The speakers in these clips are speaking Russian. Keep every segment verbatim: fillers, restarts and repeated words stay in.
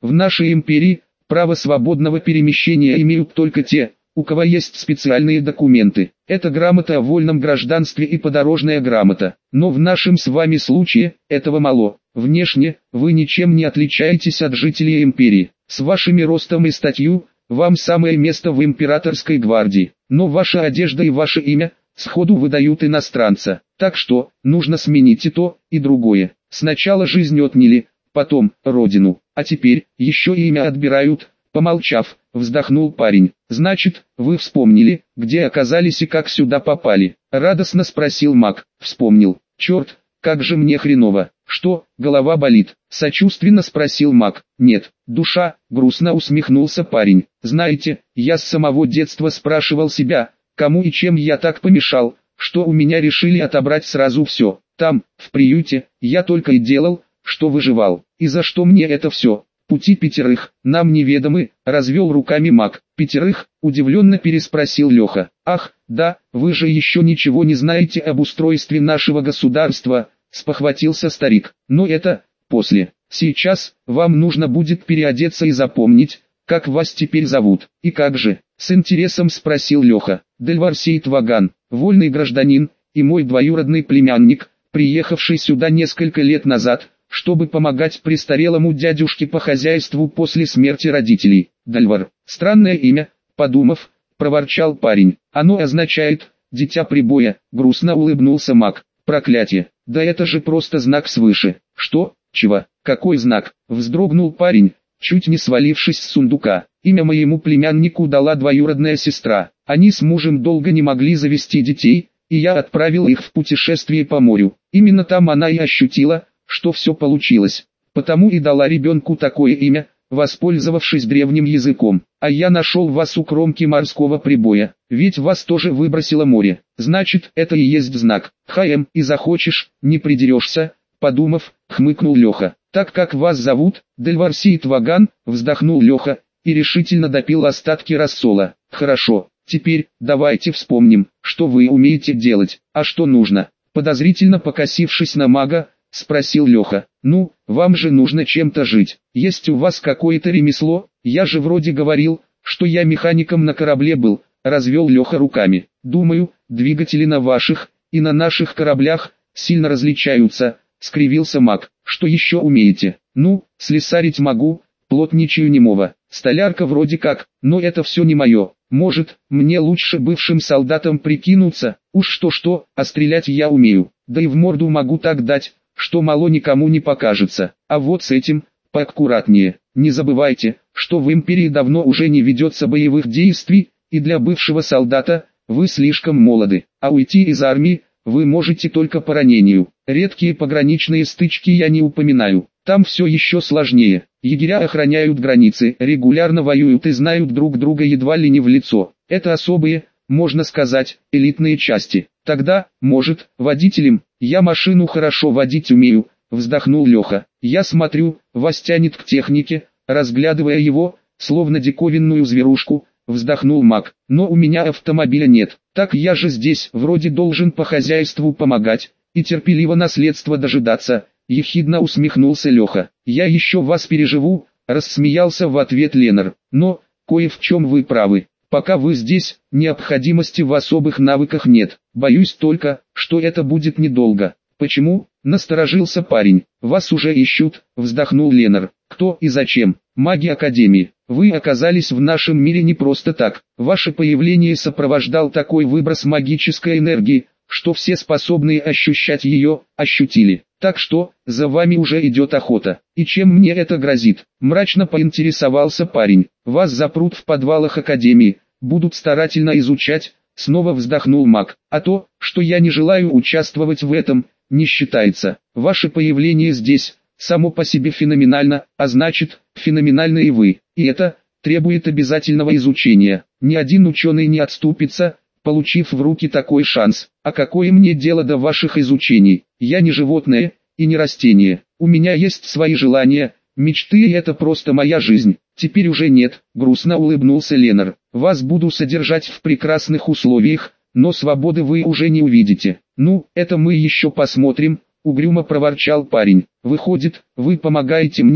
В нашей империи право свободного перемещения имеют только те, у кого есть специальные документы. Это грамота о вольном гражданстве и подорожная грамота. Но в нашем с вами случае этого мало. Внешне вы ничем не отличаетесь от жителей империи. С вашими ростом и статью вам самое место в императорской гвардии. Но ваша одежда и ваше имя сходу выдают иностранца. Так что нужно сменить и то, и другое. Сначала жизнь отняли, потом родину, а теперь еще и имя отбирают. Помолчав, вздохнул парень. «Значит, вы вспомнили, где оказались и как сюда попали?» Радостно спросил маг. «Вспомнил. Черт, как же мне хреново». «Что, голова болит?» Сочувственно спросил маг. «Нет, душа», грустно усмехнулся парень. «Знаете, я с самого детства спрашивал себя, кому и чем я так помешал, что у меня решили отобрать сразу все. Там, в приюте, я только и делал, что выживал. И за что мне это все?» «Пути пятерых, нам неведомы», — развел руками маг. «Пятерых?» — удивленно переспросил Леха. «Ах, да, вы же еще ничего не знаете об устройстве нашего государства», — спохватился старик. «Но это после. Сейчас вам нужно будет переодеться и запомнить, как вас теперь зовут». «И как же?» — с интересом спросил Леха. «Дельварсейт Ваган, вольный гражданин, и мой двоюродный племянник, приехавший сюда несколько лет назад, чтобы помогать престарелому дядюшке по хозяйству после смерти родителей». «Дальвар, странное имя», — подумав, проворчал парень. «Оно означает «дитя прибоя», — грустно улыбнулся маг. «Проклятие, да это же просто знак свыше». «Что? Чего? Какой знак?» — вздрогнул парень, чуть не свалившись с сундука. «Имя моему племяннику дала двоюродная сестра. Они с мужем долго не могли завести детей, и я отправил их в путешествие по морю. Именно там она и ощутила, что все получилось, потому и дала ребенку такое имя, воспользовавшись древним языком. А я нашел вас у кромки морского прибоя, ведь вас тоже выбросило море. Значит, это и есть знак. Хаем, и захочешь, не придерешься», — подумав, хмыкнул Леха. «Так как вас зовут?» «Дельварсейт Ваган», — вздохнул Леха, и решительно допил остатки рассола. «Хорошо, теперь, давайте вспомним, что вы умеете делать, а что нужно». Подозрительно покосившись на мага, спросил Леха. «Ну, вам же нужно чем-то жить. Есть у вас какое-то ремесло? Я же вроде говорил, что я механиком на корабле был», — развел Леха руками. «Думаю, двигатели на ваших и на наших кораблях сильно различаются», — скривился маг. «Что еще умеете?» «Ну, слесарить могу, плотничаю немого, столярка вроде как, но это все не мое. Может, мне лучше бывшим солдатам прикинуться? Уж что-что, а стрелять я умею, да и в морду могу так дать, что мало никому не покажется. А вот с этим, поаккуратнее. Не забывайте, что в империи давно уже не ведется боевых действий, и для бывшего солдата вы слишком молоды, а уйти из армии вы можете только по ранению. Редкие пограничные стычки я не упоминаю, там все еще сложнее. Егеря охраняют границы, регулярно воюют и знают друг друга едва ли не в лицо. Это особые, можно сказать, элитные части. Тогда, может, водителем, я машину хорошо водить умею, вздохнул Леха. Я смотрю, вас тянет к технике, разглядывая его, словно диковинную зверушку, вздохнул маг. Но у меня автомобиля нет, так я же здесь вроде должен по хозяйству помогать, и терпеливо наследство дожидаться, ехидно усмехнулся Леха. Я еще вас переживу, рассмеялся в ответ Ленар. Но, кое в чем вы правы. Пока вы здесь, необходимости в особых навыках нет. Боюсь только, что это будет недолго. Почему? Насторожился парень. Вас уже ищут, вздохнул Ленар. Кто и зачем? Маги Академии. Вы оказались в нашем мире не просто так. Ваше появление сопровождал такой выброс магической энергии, что все способные ощущать ее, ощутили. Так что, за вами уже идет охота. И чем мне это грозит? Мрачно поинтересовался парень. Вас запрут в подвалах Академии, будут старательно изучать, снова вздохнул маг. А то, что я не желаю участвовать в этом, не считается. Ваше появление здесь, само по себе феноменально, а значит, феноменальны и вы. И это, требует обязательного изучения. Ни один ученый не отступится, получив в руки такой шанс. А какое мне дело до ваших изучений? Я не животное, и не растение. У меня есть свои желания, мечты, и это просто моя жизнь. Теперь уже нет, грустно улыбнулся Ленар. Вас буду содержать в прекрасных условиях, но свободы вы уже не увидите. Ну, это мы еще посмотрим, угрюмо проворчал парень. Выходит, вы помогаете мне,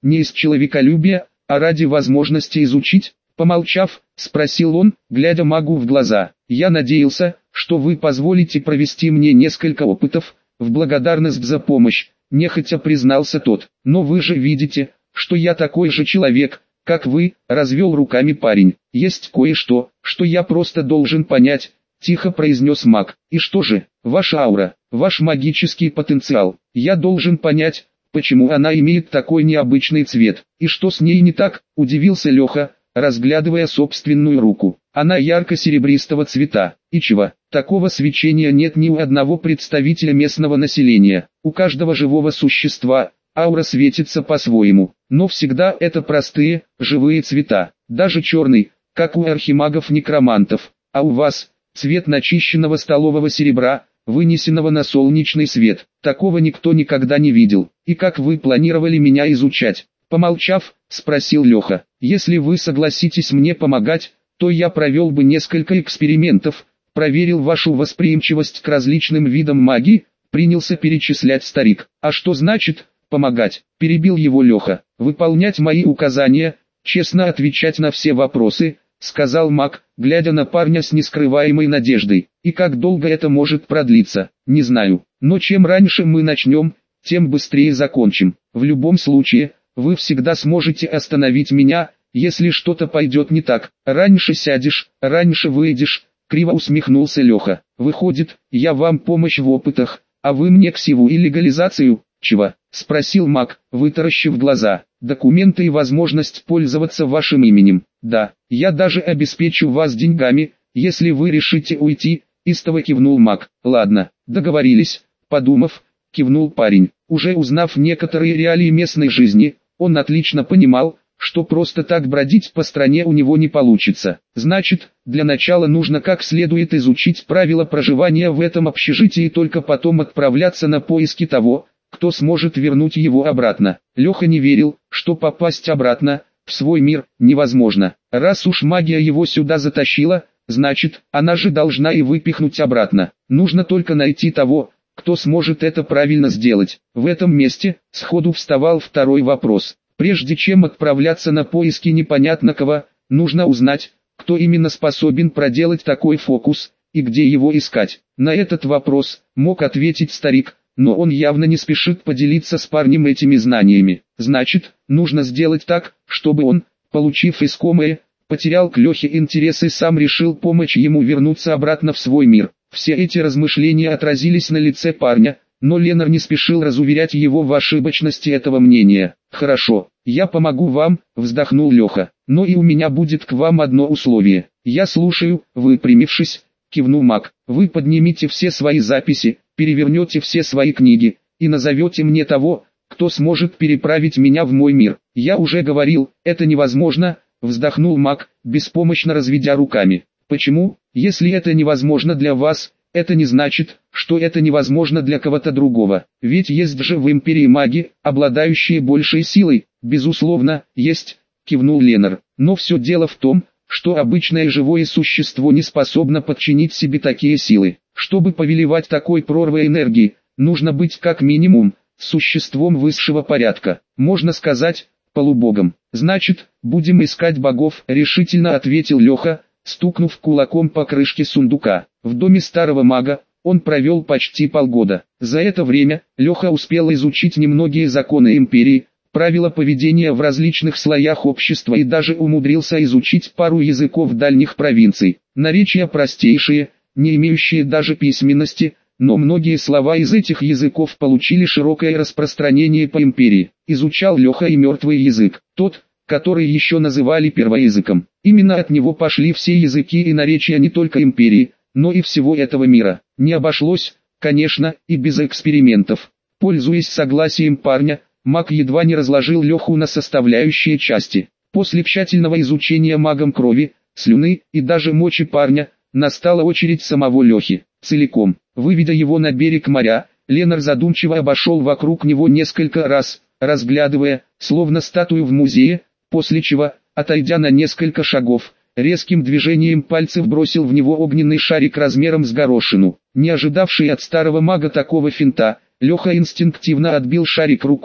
не из человеколюбия, а ради возможности изучить? Помолчав, спросил он, глядя магу в глаза. Я надеялся, что вы позволите провести мне несколько опытов, в благодарность за помощь, нехотя признался тот. Но вы же видите, что я такой же человек, как вы, развел руками парень. Есть кое-что, что я просто должен понять, тихо произнес маг. И что же? Ваша аура, ваш магический потенциал. Я должен понять, почему она имеет такой необычный цвет. И что с ней не так, удивился Леха, разглядывая собственную руку. Она ярко-серебристого цвета. И чего? Такого свечения нет ни у одного представителя местного населения. У каждого живого существа аура светится по-своему, но всегда это простые, живые цвета. Даже черный, как у архимагов-некромантов. А у вас цвет начищенного столового серебра, вынесенного на солнечный свет. Такого никто никогда не видел. И как вы планировали меня изучать? Помолчав, спросил Леха. Если вы согласитесь мне помогать, то я провел бы несколько экспериментов, проверил вашу восприимчивость к различным видам магии, принялся перечислять старик. А что значит помогать? Перебил его Леха. Выполнять мои указания, честно отвечать на все вопросы, сказал маг, глядя на парня с нескрываемой надеждой. И как долго это может продлиться, не знаю. Но чем раньше мы начнем, тем быстрее закончим. В любом случае, вы всегда сможете остановить меня, если что-то пойдет не так. Раньше сядешь, раньше выйдешь, криво усмехнулся Леха. Выходит, я вам помощь в опытах, а вы мне ксиву и легализацию? Чего? Спросил маг, вытаращив глаза. Документы и возможность пользоваться вашим именем. Да, я даже обеспечу вас деньгами, если вы решите уйти, истово кивнул маг. Ладно, договорились, подумав, кивнул парень. Уже узнав некоторые реалии местной жизни, он отлично понимал, что просто так бродить по стране у него не получится. Значит, для начала нужно как следует изучить правила проживания в этом общежитии и только потом отправляться на поиски того, кто сможет вернуть его обратно. Леха не верил, что попасть обратно, в свой мир, невозможно. Раз уж магия его сюда затащила, значит, она же должна и выпихнуть обратно. Нужно только найти того, кто сможет это правильно сделать. В этом месте сходу вставал второй вопрос. Прежде чем отправляться на поиски непонятно кого, нужно узнать, кто именно способен проделать такой фокус, и где его искать. На этот вопрос мог ответить старик, но он явно не спешит поделиться с парнем этими знаниями. Значит, нужно сделать так, чтобы он, получив искомое, потерял к Лехе интерес и сам решил помочь ему вернуться обратно в свой мир. Все эти размышления отразились на лице парня, но Ленар не спешил разуверять его в ошибочности этого мнения. «Хорошо, я помогу вам», — вздохнул Леха, — «но и у меня будет к вам одно условие». «Я слушаю», — выпрямившись, кивнул маг. «Вы поднимите все свои записи, перевернете все свои книги, и назовете мне того, кто сможет переправить меня в мой мир». «Я уже говорил, это невозможно», — вздохнул маг, беспомощно разведя руками. «Почему? Если это невозможно для вас, это не значит, что это невозможно для кого-то другого. Ведь есть же в Империи маги, обладающие большей силой». «Безусловно, есть», — кивнул Ленар. «Но все дело в том, что обычное живое существо не способно подчинить себе такие силы. Чтобы повелевать такой прорвой энергии, нужно быть как минимум существом высшего порядка, можно сказать, полубогом». «Значит, будем искать богов», — решительно ответил Леха, стукнув кулаком по крышке сундука. В доме старого мага он провел почти полгода. За это время Леха успел изучить немногие законы империи, правила поведения в различных слоях общества и даже умудрился изучить пару языков дальних провинций. Наречия простейшие, не имеющие даже письменности, но многие слова из этих языков получили широкое распространение по империи. Изучал Леха и мертвый язык, тот, который еще называли первоязыком. Именно от него пошли все языки и наречия не только империи, но и всего этого мира. Не обошлось, конечно, и без экспериментов. Пользуясь согласием парня, маг едва не разложил Леху на составляющие части. После тщательного изучения магом крови, слюны и даже мочи парня, настала очередь самого Лехи. Целиком, выведя его на берег моря, Ленар задумчиво обошел вокруг него несколько раз, разглядывая, словно статую в музее, после чего, отойдя на несколько шагов, резким движением пальцев бросил в него огненный шарик размером с горошину. Не ожидавший от старого мага такого финта, Леха инстинктивно отбил шарик рукой,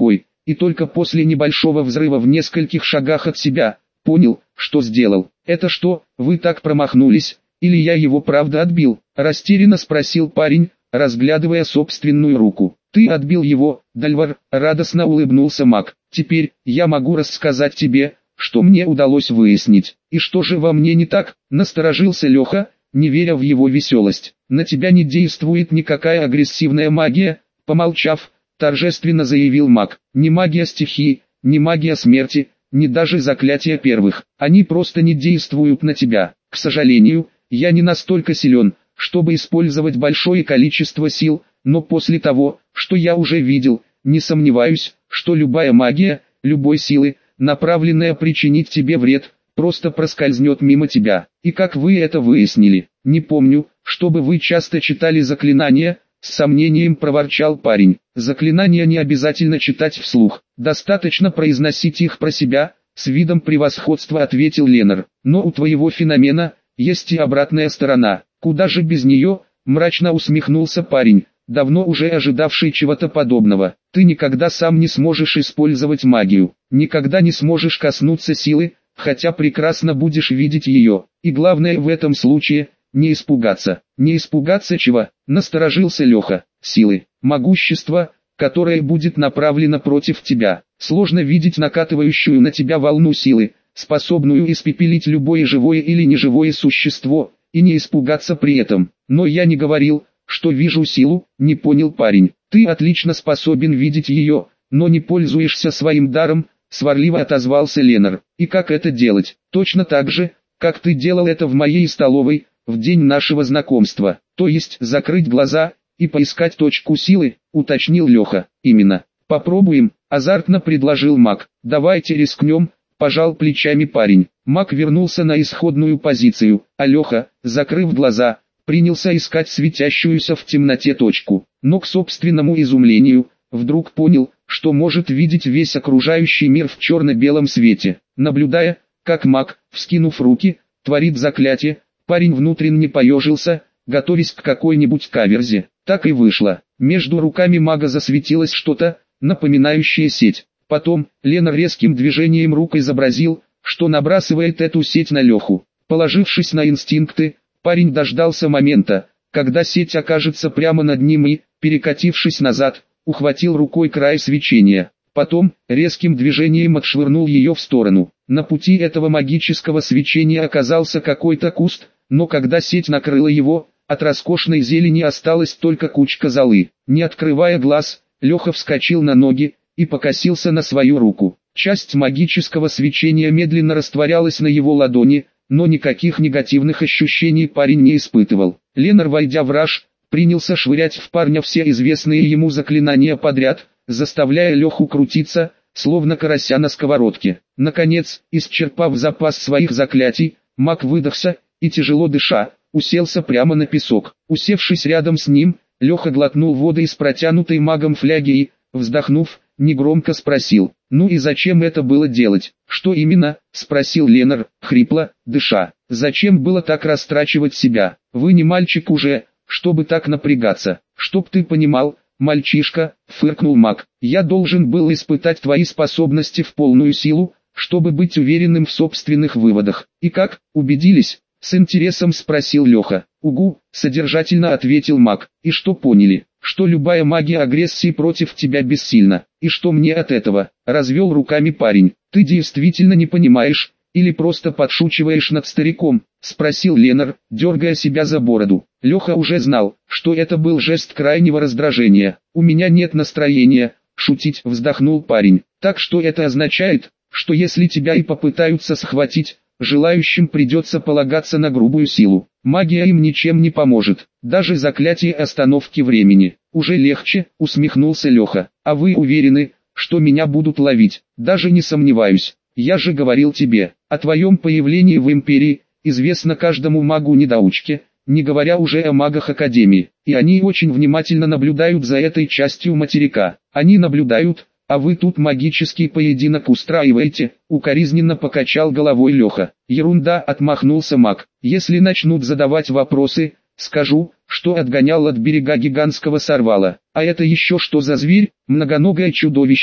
и только после небольшого взрыва в нескольких шагах от себя, понял, что сделал. «Это что, вы так промахнулись, или я его правда отбил?» – растерянно спросил парень, разглядывая собственную руку. «Ты отбил его, Дальвар», – радостно улыбнулся маг. «Теперь, я могу рассказать тебе, что мне удалось выяснить. И что же во мне не так?» – насторожился Леха, не веря в его веселость. «На тебя не действует никакая агрессивная магия», – помолчав, торжественно заявил маг. «Ни магия стихии, ни магия смерти, ни даже заклятия первых. Они просто не действуют на тебя. К сожалению, я не настолько силен, чтобы использовать большое количество сил, но после того, что я уже видел, не сомневаюсь, что любая магия, любой силы, направленная причинить тебе вред, просто проскользнет мимо тебя. И как вы это выяснили? Не помню, чтобы вы часто читали заклинания», — с сомнением проворчал парень. «Заклинания не обязательно читать вслух, достаточно произносить их про себя», — с видом превосходства ответил Ленар. «Но у твоего феномена есть и обратная сторона. Куда же без нее?» — мрачно усмехнулся парень, давно уже ожидавший чего-то подобного. «Ты никогда сам не сможешь использовать магию, никогда не сможешь коснуться силы, хотя прекрасно будешь видеть ее. И главное в этом случае — не испугаться». «Не испугаться чего?» — насторожился Леха. «Силы, могущество, которое будет направлено против тебя. Сложно видеть накатывающую на тебя волну силы, способную испепелить любое живое или неживое существо, и не испугаться при этом. Но я не говорил, что вижу силу», — не понял парень. «Ты отлично способен видеть ее, но не пользуешься своим даром», — сварливо отозвался Ленар. «И как это делать?» «Точно так же, как ты делал это в моей столовой, в день нашего знакомства. То есть закрыть глаза и поискать точку силы», — уточнил Леха. «Именно. Попробуем», — азартно предложил маг. «Давайте рискнем», — пожал плечами парень. Маг вернулся на исходную позицию, а Леха, закрыв глаза, принялся искать светящуюся в темноте точку. Но к собственному изумлению, вдруг понял, что может видеть весь окружающий мир в черно-белом свете. Наблюдая, как маг, вскинув руки, творит заклятие, парень внутренне поежился, готовясь к какой-нибудь каверзе. Так и вышло. Между руками мага засветилось что-то, напоминающее сеть. Потом, Ленар резким движением рук изобразил, что набрасывает эту сеть на Леху. Положившись на инстинкты, парень дождался момента, когда сеть окажется прямо над ним и, перекатившись назад, ухватил рукой край свечения. Потом, резким движением отшвырнул ее в сторону. На пути этого магического свечения оказался какой-то куст, но когда сеть накрыла его, от роскошной зелени осталась только кучка золы. Не открывая глаз, Леха вскочил на ноги и покосился на свою руку. Часть магического свечения медленно растворялась на его ладони, но никаких негативных ощущений парень не испытывал. Ленар, войдя в раж, принялся швырять в парня все известные ему заклинания подряд, заставляя Леху крутиться, словно карася на сковородке. Наконец, исчерпав запас своих заклятий, маг выдохся и, тяжело дыша, уселся прямо на песок. Усевшись рядом с ним, Леха глотнул воды из протянутой магом фляги и, вздохнув, негромко спросил: «Ну и зачем это было делать?» «Что именно?» — спросил Ленар, хрипло, дыша. «Зачем было так растрачивать себя? Вы не мальчик уже, чтобы так напрягаться. Чтоб ты понимал, мальчишка», — фыркнул маг, — «я должен был испытать твои способности в полную силу, чтобы быть уверенным в собственных выводах. И как, убедились?» — с интересом спросил Леха. «Угу», — содержательно ответил маг. «И что поняли?» «Что любая магия агрессии против тебя бессильна. И что мне от этого?» — развел руками парень. «Ты действительно не понимаешь, или просто подшучиваешь над стариком?» — спросил Ленар, дергая себя за бороду. Леха уже знал, что это был жест крайнего раздражения. «У меня нет настроения шутить», — вздохнул парень. «Так что это означает, что если тебя и попытаются схватить, желающим придется полагаться на грубую силу. Магия им ничем не поможет, даже заклятие остановки времени». «Уже легче», — усмехнулся Леха. «А вы уверены, что меня будут ловить?» «Даже не сомневаюсь. Я же говорил тебе, о твоем появлении в Империи известно каждому магу-недоучке, не говоря уже о магах Академии. И они очень внимательно наблюдают за этой частью материка. Они наблюдают, а вы тут магический поединок устраиваете», — укоризненно покачал головой Леха. «Ерунда», — отмахнулся маг. «Если начнут задавать вопросы, скажу, что отгонял от берега гигантского сорвала». «А это еще что за зверь?» «Многоногое чудовище», —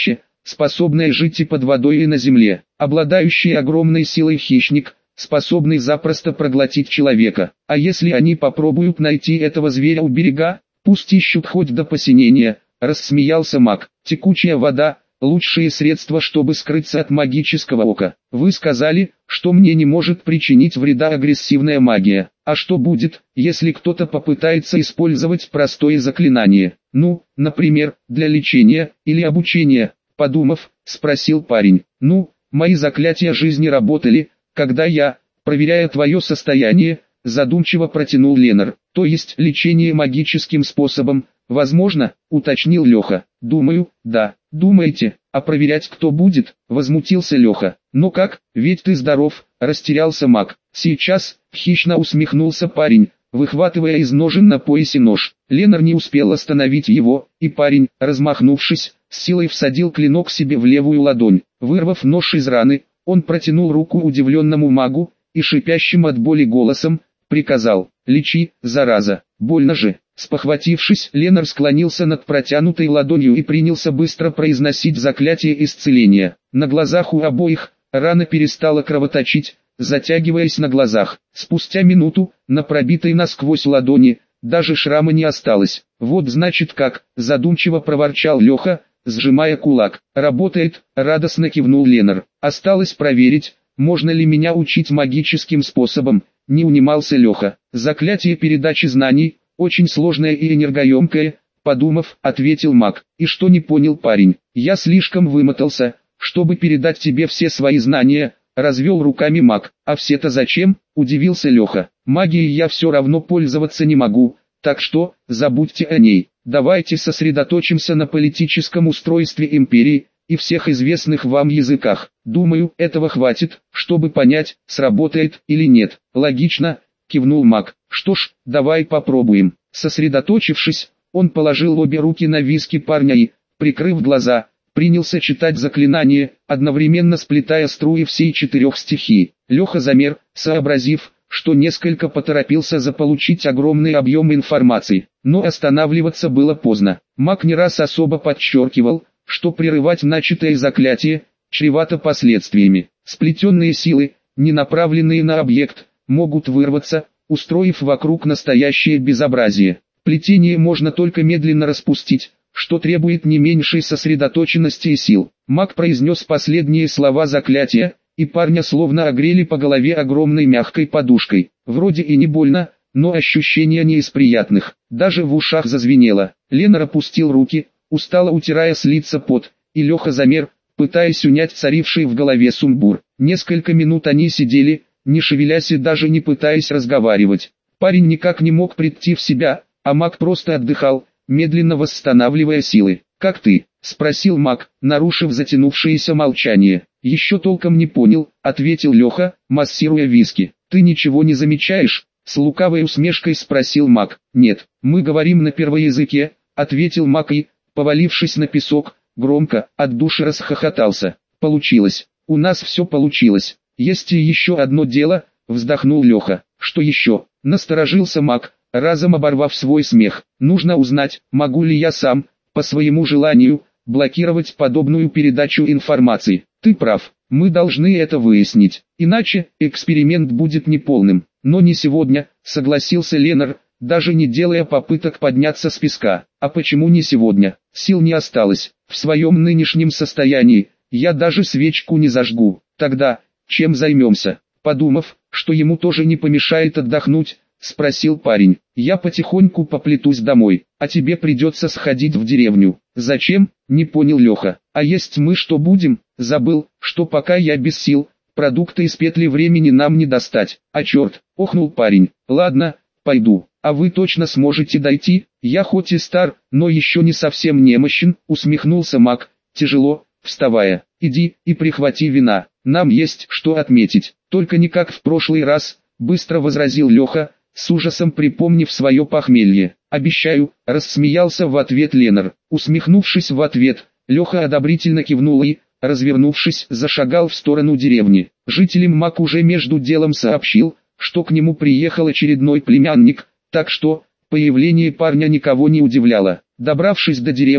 способная жить и под водой, и на земле, обладающий огромной силой хищник, способный запросто проглотить человека. А если они попробуют найти этого зверя у берега, пусть ищут хоть до посинения, рассмеялся маг. Текучая вода – лучшее средство, чтобы скрыться от магического ока. Вы сказали, что мне не может причинить вреда агрессивная магия. А что будет, если кто-то попытается использовать простое заклинание? Ну, например, для лечения или обучения? Подумав, спросил парень. Ну, мои заклятия жизни работали, когда я, проверяя твое состояние, задумчиво протянул Ленар. То есть лечение магическим способом, возможно, уточнил Леха. Думаю, да. Думаете, а проверять кто будет? Возмутился Леха. Но как, ведь ты здоров, растерялся маг. Сейчас, хищно усмехнулся парень, выхватывая из ножен на поясе нож. Ленар не успел остановить его, и парень, размахнувшись, с силой всадил клинок себе в левую ладонь. Вырвав нож из раны, он протянул руку удивленному магу, и шипящим от боли голосом, приказал: «Лечи, зараза, больно же». Спохватившись, Ленар склонился над протянутой ладонью и принялся быстро произносить заклятие исцеления. На глазах у обоих, рана перестала кровоточить, затягиваясь на глазах. Спустя минуту, на пробитой насквозь ладони, даже шрама не осталось. «Вот значит как», задумчиво проворчал Леха, сжимая кулак. «Работает», радостно кивнул Ленар. «Осталось проверить, можно ли меня учить магическим способом», не унимался Леха. «Заклятие передачи знаний, очень сложное и энергоемкое», подумав, ответил маг. «И что не понял парень? Я слишком вымотался, чтобы передать тебе все свои знания», развел руками маг. «А все-то зачем?» удивился Леха. «Магией я все равно пользоваться не могу, так что, забудьте о ней. Давайте сосредоточимся на политическом устройстве империи и всех известных вам языках. Думаю, этого хватит, чтобы понять, сработает или нет». «Логично», кивнул маг. «Что ж, давай попробуем». Сосредоточившись, он положил обе руки на виски парня и, прикрыв глаза, принялся читать заклинание, одновременно сплетая струи всей четырех стихий. Леха замер, сообразив, что несколько поторопился заполучить огромный объем информации, но останавливаться было поздно. Маг не раз особо подчеркивал, что прерывать начатое заклятие чревато последствиями. Сплетенные силы, не направленные на объект, могут вырваться, устроив вокруг настоящее безобразие. Плетение можно только медленно распустить, что требует не меньшей сосредоточенности и сил. Маг произнес последние слова заклятия, и парня словно огрели по голове огромной мягкой подушкой. Вроде и не больно, но ощущения не из приятных. Даже в ушах зазвенело. Ленар опустил руки, устало утирая с лица пот, и Леха замер, пытаясь унять царивший в голове сумбур. Несколько минут они сидели, не шевелясь и даже не пытаясь разговаривать. Парень никак не мог прийти в себя, а маг просто отдыхал, медленно восстанавливая силы. «Как ты?» – спросил маг, нарушив затянувшееся молчание. «Еще толком не понял», – ответил Леха, массируя виски. «Ты ничего не замечаешь?» – с лукавой усмешкой спросил маг. «Нет, мы говорим на первоязыке», – ответил маг и, повалившись на песок, громко, от души расхохотался. «Получилось. У нас все получилось. Есть и еще одно дело», – вздохнул Леха. «Что еще?» – насторожился маг, разом оборвав свой смех. «Нужно узнать, могу ли я сам, по своему желанию, блокировать подобную передачу информации». «Ты прав, мы должны это выяснить, иначе эксперимент будет неполным». «Но не сегодня», – согласился Ленар, даже не делая попыток подняться с песка. «А почему не сегодня? Сил не осталось. В своем нынешнем состоянии я даже свечку не зажгу. Тогда, чем займемся?» Подумав, что ему тоже не помешает отдохнуть, спросил парень. «Я потихоньку поплетусь домой, а тебе придется сходить в деревню». «Зачем?» – не понял Леха. «А есть мы что будем?» «Забыл, что пока я без сил, продукты из петли времени нам не достать». «А черт!» – охнул парень. «Ладно, пойду. А вы точно сможете дойти?» «Я хоть и стар, но еще не совсем немощен», – усмехнулся маг, тяжело, вставая. «Иди и прихвати вина, нам есть что отметить». «Только не как в прошлый раз», – быстро возразил Леха, с ужасом припомнив свое похмелье. «Обещаю», – рассмеялся в ответ Ленар. Усмехнувшись в ответ, Леха одобрительно кивнул и, развернувшись, зашагал в сторону деревни. Жителям маг уже между делом сообщил, что к нему приехал очередной племянник, так что появление парня никого не удивляло. Добравшись до деревни,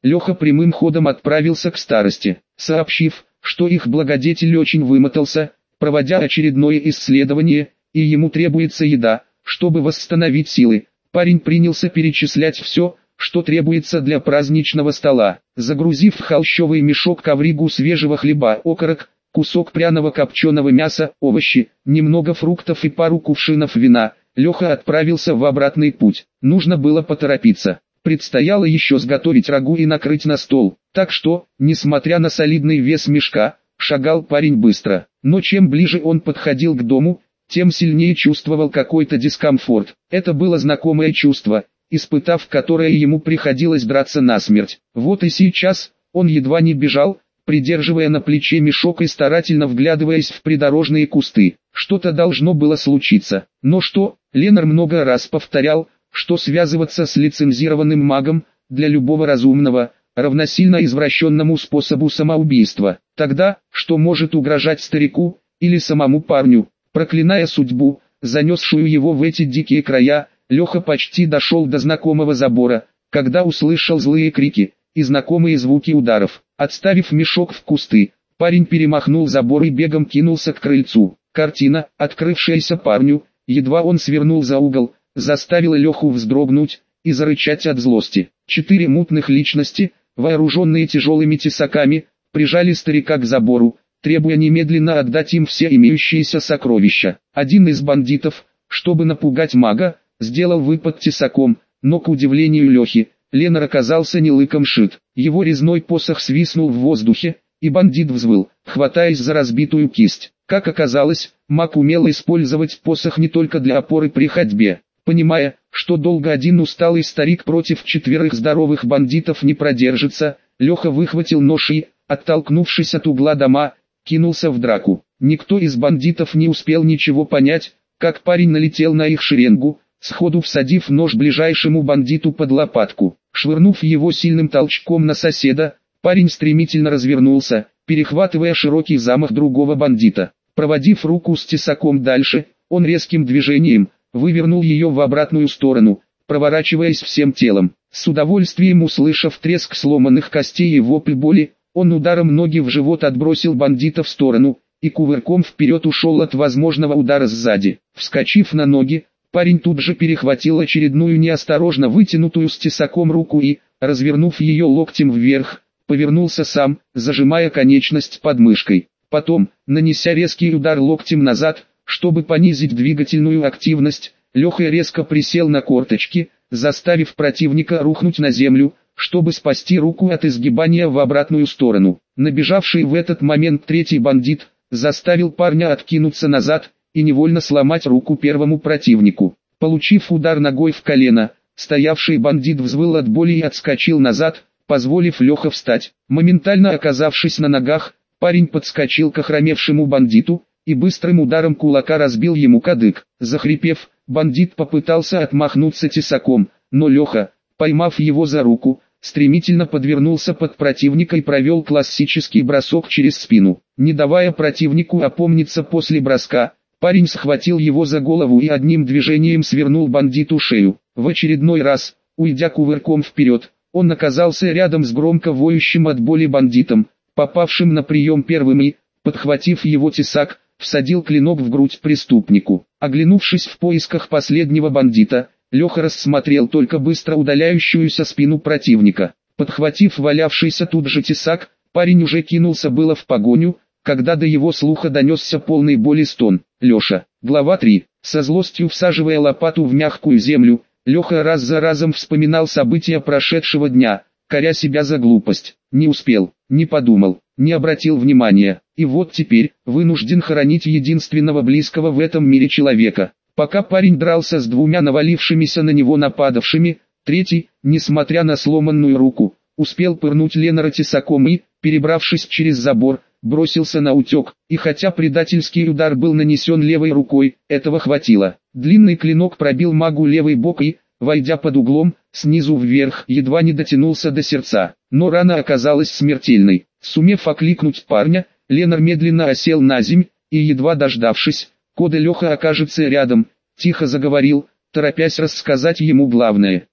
Леха прямым ходом отправился к старости, сообщив, что их благодетель очень вымотался, проводя очередное исследование, и ему требуется еда, чтобы восстановить силы. Парень принялся перечислять все, что требуется для праздничного стола. Загрузив в холщовый мешок ковригу свежего хлеба, окорок, кусок пряного копченого мяса, овощи, немного фруктов и пару кувшинов вина, Леха отправился в обратный путь. Нужно было поторопиться. Предстояло еще сготовить рагу и накрыть на стол. Так что, несмотря на солидный вес мешка, шагал парень быстро. Но чем ближе он подходил к дому, тем сильнее чувствовал какой-то дискомфорт. Это было знакомое чувство, испытав которое ему приходилось драться насмерть. Вот и сейчас, он едва не бежал, придерживая на плече мешок и старательно вглядываясь в придорожные кусты. Что-то должно было случиться. Но что? Ленар много раз повторял, что связываться с лицензированным магом, для любого разумного, равносильно извращенному способу самоубийства. Тогда, что может угрожать старику, или самому парню? Проклиная судьбу, занесшую его в эти дикие края, Леха почти дошел до знакомого забора, когда услышал злые крики и знакомые звуки ударов. Отставив мешок в кусты, парень перемахнул забор и бегом кинулся к крыльцу. Картина, открывшаяся парню, едва он свернул за угол, заставила Леху вздрогнуть и зарычать от злости. Четыре мутных личности, вооруженные тяжелыми тесаками, прижали старика к забору, требуя немедленно отдать им все имеющиеся сокровища. Один из бандитов, чтобы напугать мага, сделал выпад тесаком, но к удивлению Лехи, Ленар оказался не лыком шит. Его резной посох свистнул в воздухе, и бандит взвыл, хватаясь за разбитую кисть. Как оказалось, маг умел использовать посох не только для опоры при ходьбе. Понимая, что долго один усталый старик против четверых здоровых бандитов не продержится, Леха выхватил нож и, оттолкнувшись от угла дома, кинулся в драку. Никто из бандитов не успел ничего понять, как парень налетел на их шеренгу, сходу всадив нож ближайшему бандиту под лопатку. Швырнув его сильным толчком на соседа, парень стремительно развернулся, перехватывая широкий замах другого бандита. Проводив руку с тесаком дальше, он резким движением вывернул ее в обратную сторону, проворачиваясь всем телом. С удовольствием услышав треск сломанных костей и вопль боли, он ударом ноги в живот отбросил бандита в сторону и кувырком вперед ушел от возможного удара сзади. Вскочив на ноги, парень тут же перехватил очередную неосторожно вытянутую с тесаком руку и, развернув ее локтем вверх, повернулся сам, зажимая конечность под мышкой. Потом, нанеся резкий удар локтем назад, чтобы понизить двигательную активность, Леха резко присел на корточки, заставив противника рухнуть на землю, чтобы спасти руку от изгибания в обратную сторону. Набежавший в этот момент третий бандит заставил парня откинуться назад и невольно сломать руку первому противнику. Получив удар ногой в колено, стоявший бандит взвыл от боли и отскочил назад, позволив Лехе встать. Моментально оказавшись на ногах, парень подскочил к охромевшему бандиту и быстрым ударом кулака разбил ему кадык. Захрипев, бандит попытался отмахнуться тесаком, но Леха, поймав его за руку, стремительно подвернулся под противника и провел классический бросок через спину. Не давая противнику опомниться после броска, парень схватил его за голову и одним движением свернул бандиту шею. В очередной раз, уйдя кувырком вперед, он оказался рядом с громко воющим от боли бандитом, попавшим на прием первым и, подхватив его тесак, всадил клинок в грудь преступнику. Оглянувшись в поисках последнего бандита, Леха рассмотрел только быстро удаляющуюся спину противника. Подхватив валявшийся тут же тесак, парень уже кинулся было в погоню, когда до его слуха донесся полный боли стон. Леша. Глава три. Со злостью всаживая лопату в мягкую землю, Леха раз за разом вспоминал события прошедшего дня, коря себя за глупость. Не успел, не подумал, не обратил внимания. И вот теперь, вынужден хоронить единственного близкого в этом мире человека. Пока парень дрался с двумя навалившимися на него нападавшими, третий, несмотря на сломанную руку, успел пырнуть Ленара тесаком и, перебравшись через забор, бросился на утек, и хотя предательский удар был нанесен левой рукой, этого хватило. Длинный клинок пробил магу левый бок и, войдя под углом, снизу вверх, едва не дотянулся до сердца, но рана оказалась смертельной. Сумев окликнуть парня, Ленар медленно осел на земь, и едва дождавшись, кода Леха окажется рядом, тихо заговорил, торопясь рассказать ему главное.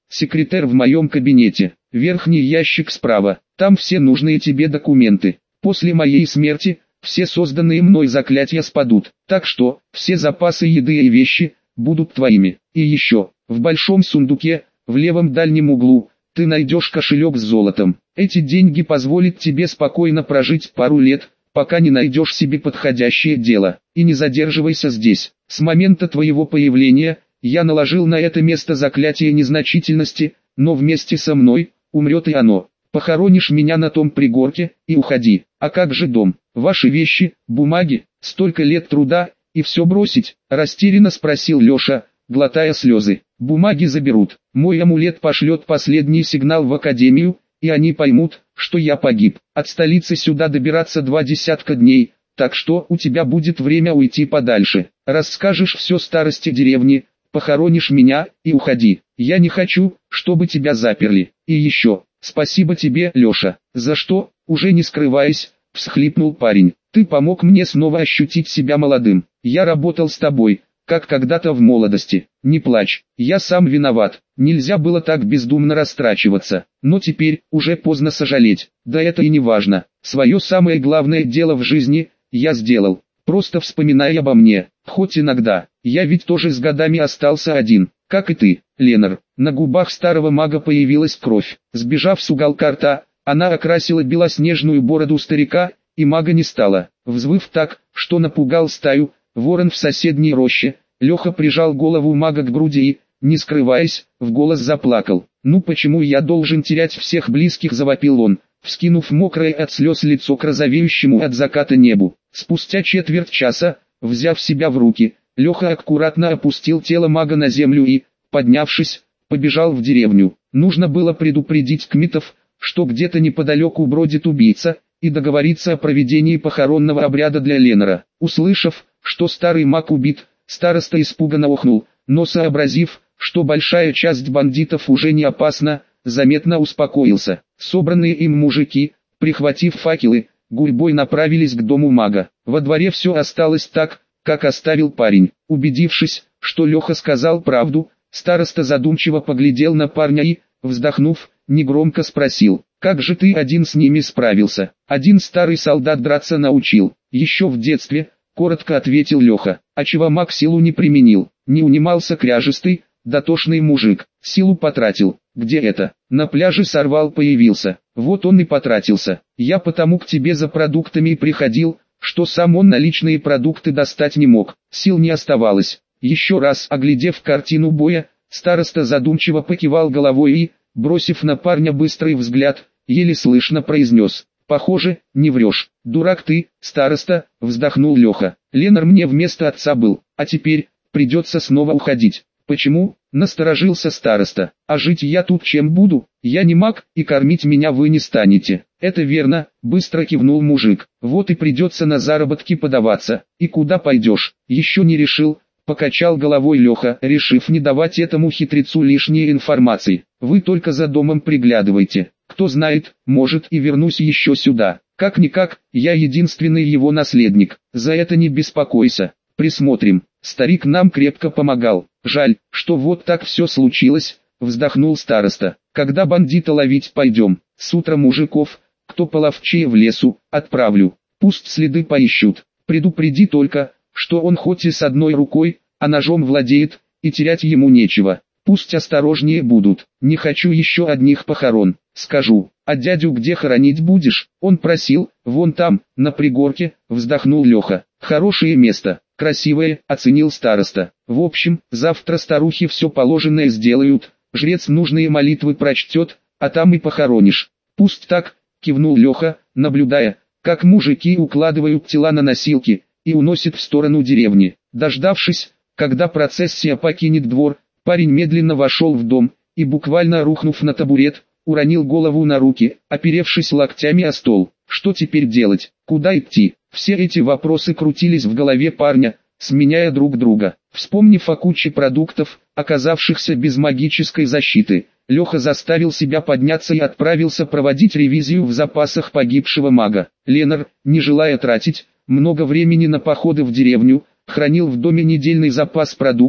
Секретарь в моем кабинете. Верхний ящик справа. Там все нужные тебе документы. После моей смерти все созданные мной заклятия спадут. Так что все запасы еды и вещи будут твоими. И еще, в большом сундуке, в левом дальнем углу, ты найдешь кошелек с золотом. Эти деньги позволят тебе спокойно прожить пару лет, пока не найдешь себе подходящее дело. И не задерживайся здесь. С момента твоего появления я наложил на это место заклятие незначительности, но вместе со мной умрет и оно. Похоронишь меня на том пригорке и уходи. А как же дом? Ваши вещи, бумаги, столько лет труда, и все бросить? Растерянно спросил Леша, глотая слезы. Бумаги заберут. Мой амулет пошлет последний сигнал в академию, и они поймут, что я погиб. От столицы сюда добираться два десятка дней, так что у тебя будет время уйти подальше. Расскажешь все старости деревни, похоронишь меня и уходи. Я не хочу, чтобы тебя заперли. И еще, спасибо тебе, Леша. За что, уже не скрываясь, всхлипнул парень. Ты помог мне снова ощутить себя молодым. Я работал с тобой, как когда-то в молодости. Не плачь, я сам виноват. Нельзя было так бездумно растрачиваться. Но теперь уже поздно сожалеть. Да это и не важно. Свое самое главное дело в жизни я сделал. Просто вспоминай обо мне, хоть иногда. Я ведь тоже с годами остался один, как и ты, Ленар. На губах старого мага появилась кровь. Сбежав с уголка рта, она окрасила белоснежную бороду старика, и мага не стало. Взвыв так, что напугал стаю, ворон в соседней роще, Леха прижал голову мага к груди и, не скрываясь, в голос заплакал. «Ну почему я должен терять всех близких?» — завопил он, вскинув мокрое от слез лицо к розовеющему от заката небу. Спустя четверть часа, взяв себя в руки, Леха аккуратно опустил тело мага на землю и, поднявшись, побежал в деревню. Нужно было предупредить кмитов, что где-то неподалеку бродит убийца, и договориться о проведении похоронного обряда для Ленара. Услышав, что старый маг убит, староста испуганно охнул, но сообразив, что большая часть бандитов уже не опасна, заметно успокоился. Собранные им мужики, прихватив факелы, гурьбой направились к дому мага. Во дворе все осталось так, как оставил парень. Убедившись, что Леха сказал правду, староста задумчиво поглядел на парня и, вздохнув, негромко спросил: «Как же ты один с ними справился?» «Один старый солдат драться научил, еще в детстве», — коротко ответил Леха. «А чего маг силу не применил?» Не унимался кряжистый, дотошный мужик. «Силу потратил. Где это?» «На пляже сорвал, появился. Вот он и потратился. Я потому к тебе за продуктами и приходил, что сам он наличные продукты достать не мог. Сил не оставалось». Еще раз оглядев картину боя, староста задумчиво покивал головой и, бросив на парня быстрый взгляд, еле слышно произнес: «Похоже, не врешь». «Дурак ты, староста», — вздохнул Леха. «Ленар мне вместо отца был, а теперь придется снова уходить». «Почему?» — насторожился староста. «А жить я тут чем буду? Я не маг, и кормить меня вы не станете». «Это верно», — быстро кивнул мужик. «Вот и придется на заработки подаваться. И куда пойдешь?» «Еще не решил», — покачал головой Леха, решив не давать этому хитрецу лишней информации. «Вы только за домом приглядывайте. Кто знает, может и вернусь еще сюда. Как-никак, я единственный его наследник. За это не беспокойся. Присмотрим». Старик нам крепко помогал. «Жаль, что вот так все случилось», — вздохнул староста. «Когда бандита ловить пойдем? С утра мужиков, кто половчее в лесу, отправлю. Пусть следы поищут. Предупреди только, что он хоть и с одной рукой, а ножом владеет, и терять ему нечего. Пусть осторожнее будут. Не хочу еще одних похорон. Скажу. А дядю где хоронить будешь?» Он просил: «Вон там, на пригорке», — вздохнул Леха. «Хорошее место. Красивое», — оценил староста. «В общем, завтра старухи все положенное сделают, жрец нужные молитвы прочтет, а там и похоронишь». «Пусть так», — кивнул Леха, наблюдая, как мужики укладывают тела на носилки и уносят в сторону деревни. Дождавшись, когда процессия покинет двор, парень медленно вошел в дом и, буквально рухнув на табурет, уронил голову на руки, оперевшись локтями о стол. Что теперь делать? Куда идти? Все эти вопросы крутились в голове парня, сменяя друг друга. Вспомнив о куче продуктов, оказавшихся без магической защиты, Леха заставил себя подняться и отправился проводить ревизию в запасах погибшего мага. Ленар, не желая тратить много времени на походы в деревню, хранил в доме недельный запас продуктов,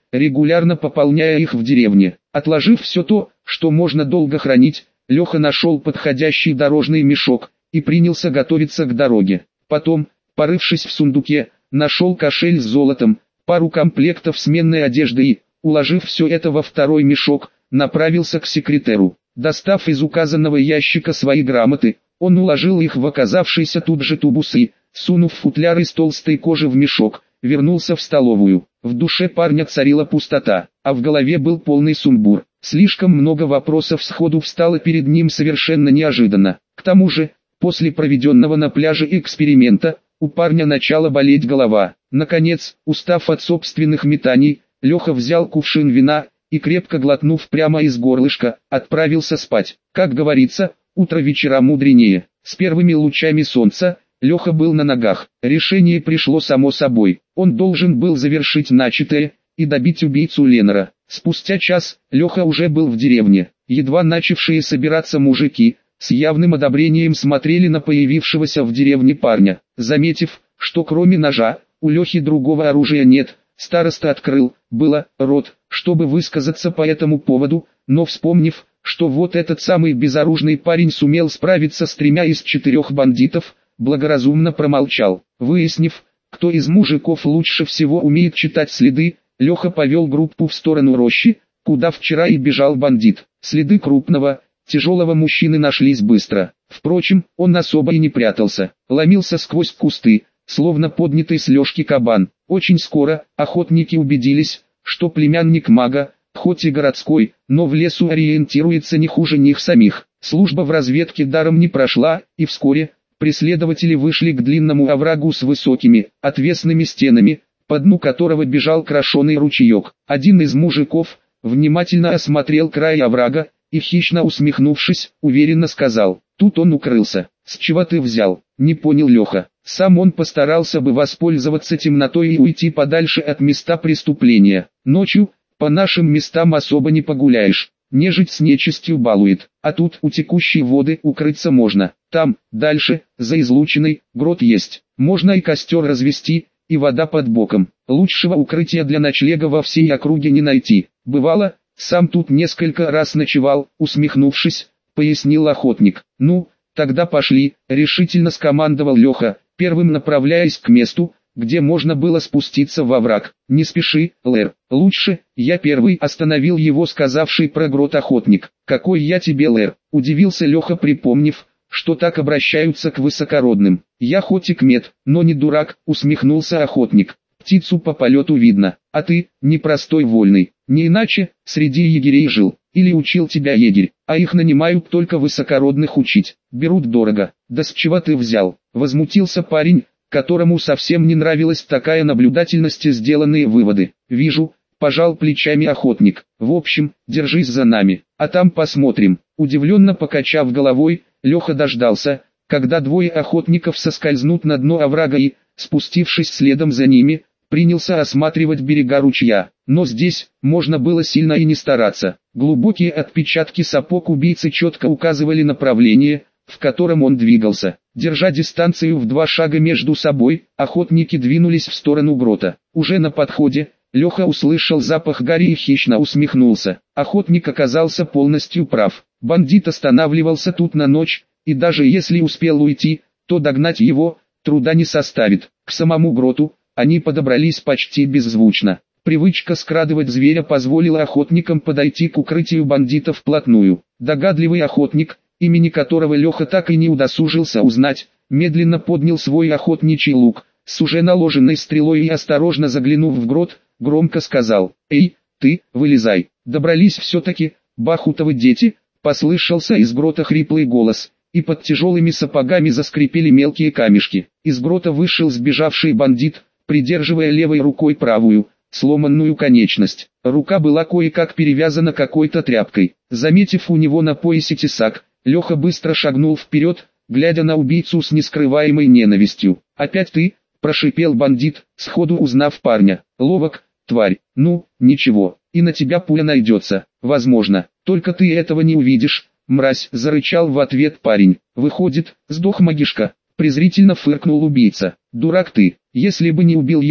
регулярно пополняя их в деревне. Отложив все то, что можно долго хранить, Леха нашел подходящий дорожный мешок и принялся готовиться к дороге. Потом, порывшись в сундуке, нашел кошель с золотом, пару комплектов сменной одежды и, уложив все это во второй мешок, направился к секретеру. Достав из указанного ящика свои грамоты, он уложил их в оказавшийся тут же тубус и, сунув футляр из толстой кожи в мешок, вернулся в столовую. В душе парня царила пустота, а в голове был полный сумбур. Слишком много вопросов сходу встало перед ним совершенно неожиданно. К тому же, после проведенного на пляже эксперимента, у парня начала болеть голова. Наконец, устав от собственных метаний, Леха взял кувшин вина и, крепко глотнув прямо из горлышка, отправился спать. Как говорится, утро вечера мудренее. С первыми лучами солнца Леха был на ногах. Решение пришло само собой. Он должен был завершить начатое и добить убийцу Ленера. Спустя час Леха уже был в деревне. Едва начавшие собираться мужики с явным одобрением смотрели на появившегося в деревне парня. Заметив, что кроме ножа у Лехи другого оружия нет, староста открыл было рот, чтобы высказаться по этому поводу, но вспомнив, что вот этот самый безоружный парень сумел справиться с тремя из четырех бандитов, благоразумно промолчал. Выяснив, кто из мужиков лучше всего умеет читать следы, Леха повел группу в сторону рощи, куда вчера и бежал бандит. Следы крупного, тяжелого мужчины нашлись быстро. Впрочем, он особо и не прятался, ломился сквозь кусты, словно поднятый с лёжки кабан. Очень скоро охотники убедились, что племянник мага, хоть и городской, но в лесу ориентируется не хуже них самих. Служба в разведке даром не прошла, и вскоре преследователи вышли к длинному оврагу с высокими, отвесными стенами, по дну которого бежал крошеный ручеек. Один из мужиков внимательно осмотрел край оврага и, хищно усмехнувшись, уверенно сказал: «Тут он укрылся». «С чего ты взял?» — не понял Леха. Сам он постарался бы воспользоваться темнотой и уйти подальше от места преступления. Ночью по нашим местам особо не погуляешь. Нежить с нечистью балует, а тут у текущей воды укрыться можно. Там, дальше, за излучиной, грот есть. Можно и костер развести, и вода под боком. Лучшего укрытия для ночлега во всей округе не найти. Бывало, сам тут несколько раз ночевал, усмехнувшись, пояснил охотник. «Ну, тогда пошли», — решительно скомандовал Леха, первым направляясь к месту, где можно было спуститься во враг. «Не спеши, Лэр, лучше, я первый», — остановил его сказавший про грот охотник. «Какой я тебе, Лэр?» — удивился Леха, припомнив, что так обращаются к высокородным. «Я хоть и кмет, но не дурак», — усмехнулся охотник. «Птицу по полету видно, а ты, непростой вольный, не иначе, среди егерей жил, или учил тебя егерь, а их нанимают только высокородных учить, берут дорого». «Да с чего ты взял?» — возмутился парень, которому совсем не нравилась такая наблюдательность и сделанные выводы. «Вижу», — пожал плечами охотник. «В общем, держись за нами, а там посмотрим». Удивленно покачав головой, Леха дождался, когда двое охотников соскользнут на дно оврага и, спустившись следом за ними, принялся осматривать берега ручья. Но здесь можно было сильно и не стараться. Глубокие отпечатки сапог убийцы четко указывали направление, в котором он двигался. Держа дистанцию в два шага между собой, охотники двинулись в сторону грота. Уже на подходе, Леха услышал запах гари и хищно усмехнулся. Охотник оказался полностью прав. Бандит останавливался тут на ночь, и даже если успел уйти, то догнать его труда не составит. К самому гроту они подобрались почти беззвучно. Привычка скрадывать зверя позволила охотникам подойти к укрытию бандита вплотную. Догадливый охотник, имени которого Леха так и не удосужился узнать, медленно поднял свой охотничий лук, с уже наложенной стрелой, и, осторожно заглянув в грот, громко сказал: «Эй, ты, вылезай!» Добрались все-таки, бахутовы дети, послышался из грота хриплый голос, и под тяжелыми сапогами заскрипели мелкие камешки. Из грота вышел сбежавший бандит, придерживая левой рукой правую, сломанную конечность. Рука была кое-как перевязана какой-то тряпкой. Заметив у него на поясе тесак, Леха быстро шагнул вперед, глядя на убийцу с нескрываемой ненавистью. «Опять ты?» – прошипел бандит, сходу узнав парня. «Ловок, тварь. Ну, ничего, и на тебя пуля найдется, возможно, только ты этого не увидишь», – мразь, зарычал в ответ парень. «Выходит, сдох магишка», – презрительно фыркнул убийца. «Дурак ты, если бы не убил его,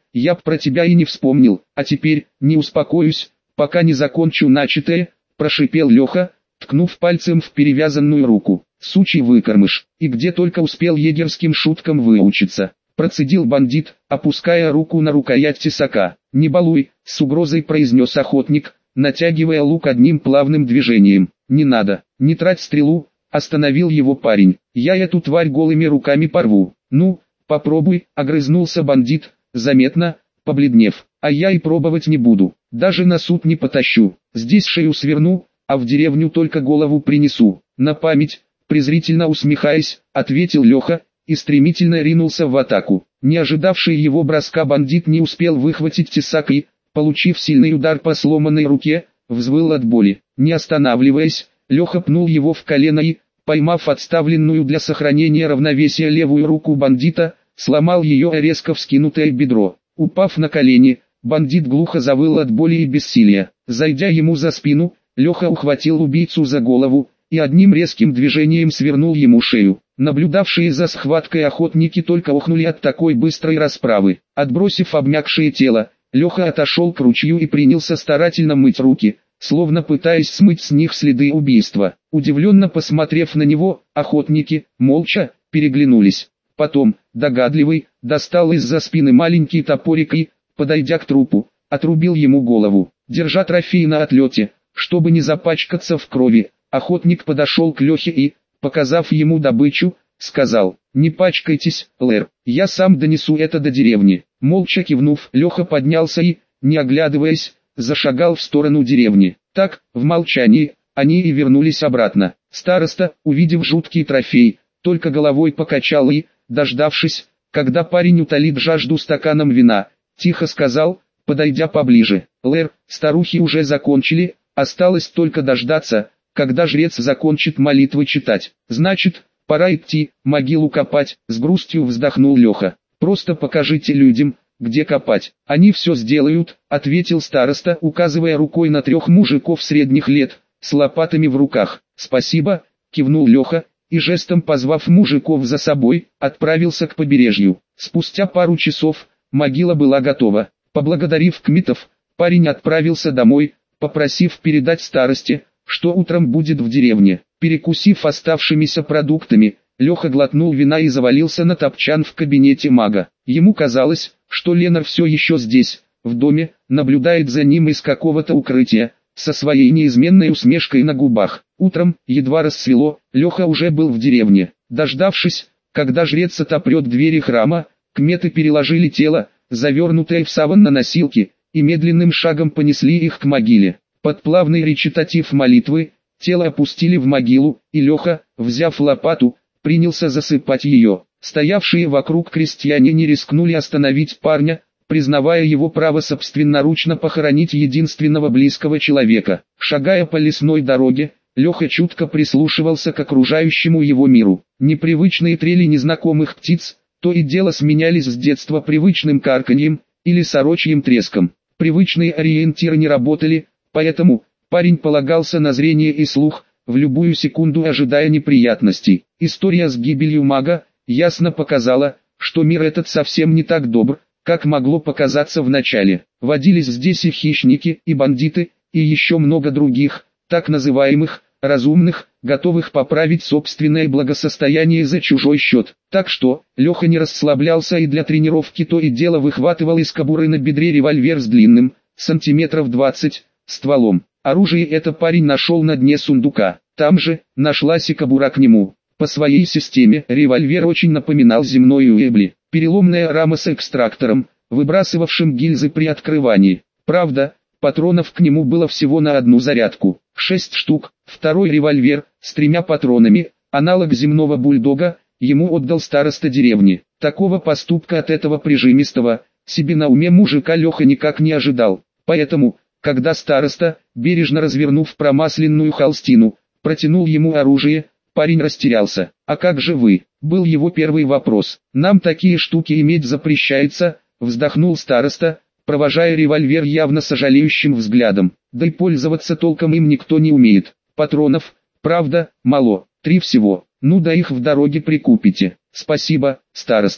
я б про тебя и не вспомнил, а теперь, не успокоюсь, пока не закончу начатое, прошипел Леха, ткнув пальцем в перевязанную руку. Сучий выкормыш, и где только успел егерским шуткам выучиться. Процедил бандит, опуская руку на рукоять тесака. «Не балуй», — с угрозой произнес охотник, натягивая лук одним плавным движением. «Не надо, не трать стрелу», — остановил его парень. «Я эту тварь голыми руками порву». «Ну, попробуй», — огрызнулся бандит, заметно побледнев. «А я и пробовать не буду, даже на суд не потащу. Здесь шею сверну, а в деревню только голову принесу. На память», — презрительно усмехаясь, ответил Леха, и стремительно ринулся в атаку. Не ожидавший его броска бандит не успел выхватить тесак и, получив сильный удар по сломанной руке, взвыл от боли. Не останавливаясь, Леха пнул его в колено и, поймав отставленную для сохранения равновесия левую руку бандита, сломал ее о резко вскинутое бедро. Упав на колени, бандит глухо завыл от боли и бессилия. Зайдя ему за спину, Леха ухватил убийцу за голову и одним резким движением свернул ему шею. Наблюдавшие за схваткой охотники только охнули от такой быстрой расправы. Отбросив обмякшее тело, Леха отошел к ручью и принялся старательно мыть руки, словно пытаясь смыть с них следы убийства. Удивленно посмотрев на него, охотники, молча, переглянулись. Потом, догадливый, достал из-за спины маленький топорик и, подойдя к трупу, отрубил ему голову. Держа трофей на отлете, чтобы не запачкаться в крови, охотник подошел к Лехе и, показав ему добычу, сказал: «Не пачкайтесь, Лэр, я сам донесу это до деревни». Молча кивнув, Леха поднялся и, не оглядываясь, зашагал в сторону деревни. Так, в молчании, они и вернулись обратно. Староста, увидев жуткий трофей, только головой покачал и, дождавшись, когда парень утолит жажду стаканом вина, тихо сказал, подойдя поближе: «Лэр, старухи уже закончили, осталось только дождаться, когда жрец закончит молитвы читать. Значит, пора идти, могилу копать», — с грустью вздохнул Леха. «Просто покажите людям, где копать. Они все сделают», — ответил староста, указывая рукой на трех мужиков средних лет, с лопатами в руках. «Спасибо», — кивнул Леха, и жестом позвав мужиков за собой, отправился к побережью. Спустя пару часов, могила была готова. Поблагодарив кметов, парень отправился домой, попросив передать старосте, что утром будет в деревне. Перекусив оставшимися продуктами, Леха глотнул вина и завалился на топчан в кабинете мага. Ему казалось, что Ленар все еще здесь, в доме, наблюдает за ним из какого-то укрытия, со своей неизменной усмешкой на губах. Утром, едва рассвело, Леха уже был в деревне. Дождавшись, когда жрец отопрет двери храма, кметы переложили тело, завернутое в саван, на носилки, и медленным шагом понесли их к могиле. Под плавный речитатив молитвы, тело опустили в могилу, и Леха, взяв лопату, принялся засыпать ее. Стоявшие вокруг крестьяне не рискнули остановить парня, признавая его право собственноручно похоронить единственного близкого человека. Шагая по лесной дороге, Леха чутко прислушивался к окружающему его миру. Непривычные трели незнакомых птиц, то и дело сменялись с детства привычным карканьем, или сорочьим треском. Привычные ориентиры не работали, поэтому парень полагался на зрение и слух, в любую секунду ожидая неприятностей. История с гибелью мага ясно показала, что мир этот совсем не так добр, как могло показаться вначале. Водились здесь и хищники, и бандиты, и еще много других, так называемых, разумных, готовых поправить собственное благосостояние за чужой счет. Так что, Леха не расслаблялся и для тренировки то и дело выхватывал из кобуры на бедре револьвер с длинным, сантиметров двадцать, стволом. Оружие это парень нашел на дне сундука. Там же, нашлась и кобура к нему. По своей системе, револьвер очень напоминал земной уэбли. Переломная рама с экстрактором, выбрасывавшим гильзы при открывании. Правда, патронов к нему было всего на одну зарядку. Шесть штук. Второй револьвер, с тремя патронами, аналог земного бульдога, ему отдал староста деревни. Такого поступка от этого прижимистого, себе на уме мужика Леха никак не ожидал. Поэтому, когда староста, бережно развернув промасленную холстину, протянул ему оружие, парень растерялся. «А как же вы?» — был его первый вопрос. «Нам такие штуки иметь запрещается», — вздохнул староста, провожая револьвер явно сожалеющим взглядом. «Да и пользоваться толком им никто не умеет. Патронов, правда, мало, три всего. Ну да их в дороге прикупите». «Спасибо, староста»,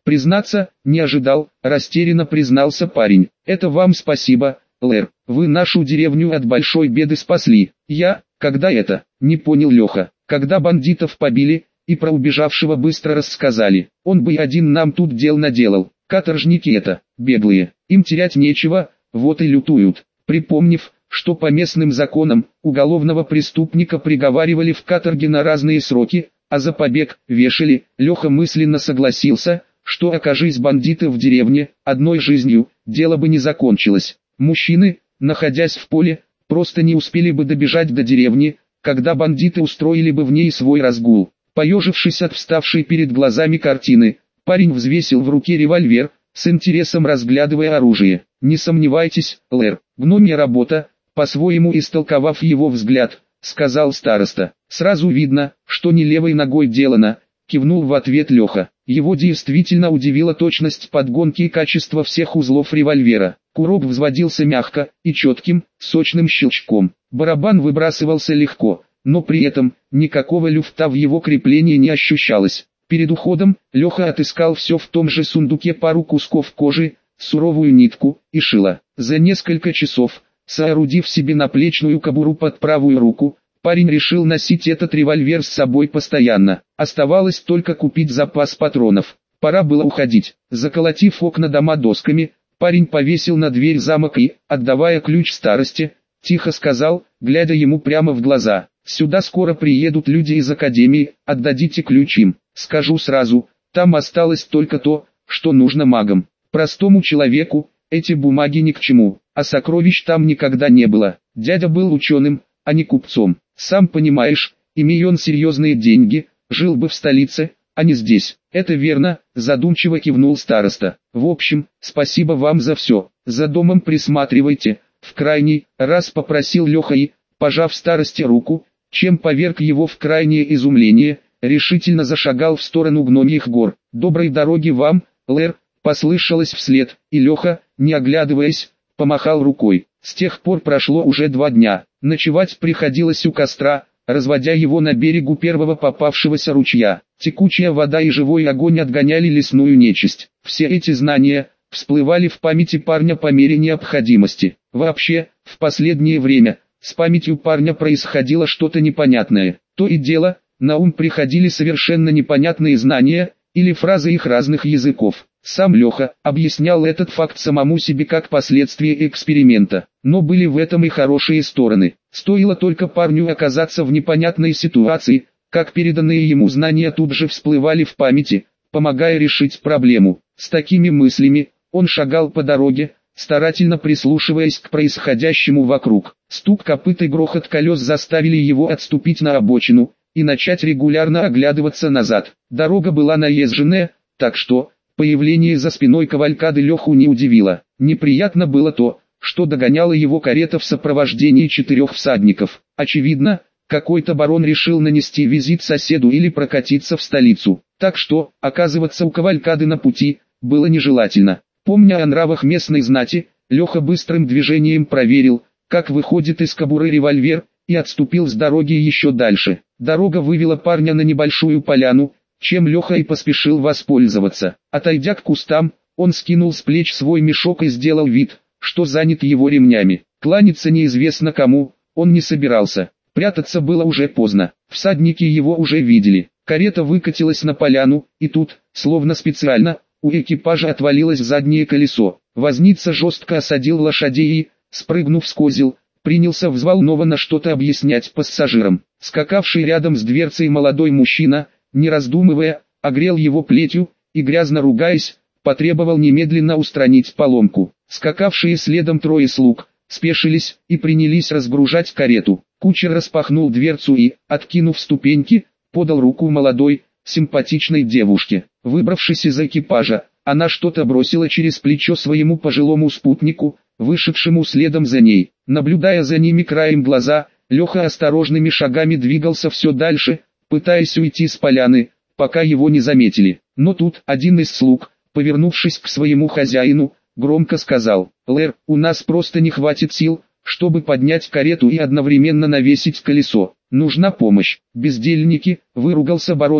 Признаться, не ожидал, растерянно признался парень. Это вам спасибо, Лэр, вы нашу деревню от большой беды спасли. Я, когда это, не понял Леха, когда бандитов побили, и про убежавшего быстро рассказали. Он бы и один нам тут дел наделал. Каторжники это, беглые, им терять нечего, вот и лютуют. Припомнив, что по местным законам, уголовного преступника приговаривали в каторге на разные сроки, а за побег вешали, Леха мысленно согласился, что окажись бандиты в деревне, одной жизнью, дело бы не закончилось. Мужчины, находясь в поле, просто не успели бы добежать до деревни, когда бандиты устроили бы в ней свой разгул. Поежившись от вставшей перед глазами картины, парень взвесил в руке револьвер, с интересом разглядывая оружие. «Не сомневайтесь, Лэр, гномья работа», по-своему истолковав его взгляд, сказал староста. «Сразу видно, что не левой ногой делано», кивнул в ответ Леха. Его действительно удивила точность подгонки и качество всех узлов револьвера. Курок взводился мягко и четким, сочным щелчком. Барабан выбрасывался легко, но при этом никакого люфта в его креплении не ощущалось. Перед уходом Леха отыскал все в том же сундуке пару кусков кожи, суровую нитку и шило. За несколько часов, соорудив себе наплечную кобуру под правую руку, парень решил носить этот револьвер с собой постоянно. Оставалось только купить запас патронов. Пора было уходить. Заколотив окна дома досками, парень повесил на дверь замок и, отдавая ключ старости, тихо сказал, глядя ему прямо в глаза: «Сюда скоро приедут люди из академии, отдадите ключ им. Скажу сразу, там осталось только то, что нужно магам. Простому человеку эти бумаги ни к чему, а сокровищ там никогда не было. Дядя был ученым, а не купцом. Сам понимаешь, имея он серьезные деньги, жил бы в столице, а не здесь». «Это верно», задумчиво кивнул староста. «В общем, спасибо вам за все. За домом присматривайте», в крайний раз попросил Леха и, пожав старости руку, чем поверг его в крайнее изумление, решительно зашагал в сторону гномьих гор. «Доброй дороги вам, Лэр», послышалось вслед, и Леха, не оглядываясь, помахал рукой. С тех пор прошло уже два дня. Ночевать приходилось у костра, разводя его на берегу первого попавшегося ручья. Текучая вода и живой огонь отгоняли лесную нечисть. Все эти знания всплывали в памяти парня по мере необходимости. Вообще, в последнее время, с памятью парня происходило что-то непонятное. То и дело, на ум приходили совершенно непонятные знания, или фразы их разных языков. Сам Леха объяснял этот факт самому себе как последствие эксперимента, но были в этом и хорошие стороны. Стоило только парню оказаться в непонятной ситуации, как переданные ему знания тут же всплывали в памяти, помогая решить проблему. С такими мыслями он шагал по дороге, старательно прислушиваясь к происходящему вокруг. Стук копыт и грохот колес заставили его отступить на обочину и начать регулярно оглядываться назад. Дорога была наезженная, так что появление за спиной кавалькады Леху не удивило. Неприятно было то, что догоняла его карета в сопровождении четырех всадников. Очевидно, какой-то барон решил нанести визит соседу или прокатиться в столицу. Так что, оказываться у кавалькады на пути, было нежелательно. Помня о нравах местной знати, Леха быстрым движением проверил, как выходит из кобуры револьвер, и отступил с дороги еще дальше. Дорога вывела парня на небольшую поляну, чем Леха и поспешил воспользоваться. Отойдя к кустам, он скинул с плеч свой мешок и сделал вид, что занят его ремнями. Кланяться неизвестно кому, он не собирался. Прятаться было уже поздно, всадники его уже видели. Карета выкатилась на поляну, и тут, словно специально, у экипажа отвалилось заднее колесо. Возница жестко осадил лошадей и, спрыгнув с козел, принялся взволнованно что-то объяснять пассажирам. Скакавший рядом с дверцей молодой мужчина, не раздумывая, огрел его плетью, и грязно ругаясь, потребовал немедленно устранить поломку. Скакавшие следом трое слуг, спешились и принялись разгружать карету. Кучер распахнул дверцу и, откинув ступеньки, подал руку молодой, симпатичной девушке. Выбравшись из экипажа, она что-то бросила через плечо своему пожилому спутнику, вышедшему следом за ней. Наблюдая за ними краем глаза, Леха осторожными шагами двигался все дальше, пытаясь уйти с поляны, пока его не заметили. Но тут один из слуг, повернувшись к своему хозяину, громко сказал: «Лэр, у нас просто не хватит сил, чтобы поднять карету и одновременно навесить колесо. Нужна помощь». «Бездельники», — выругался барон и,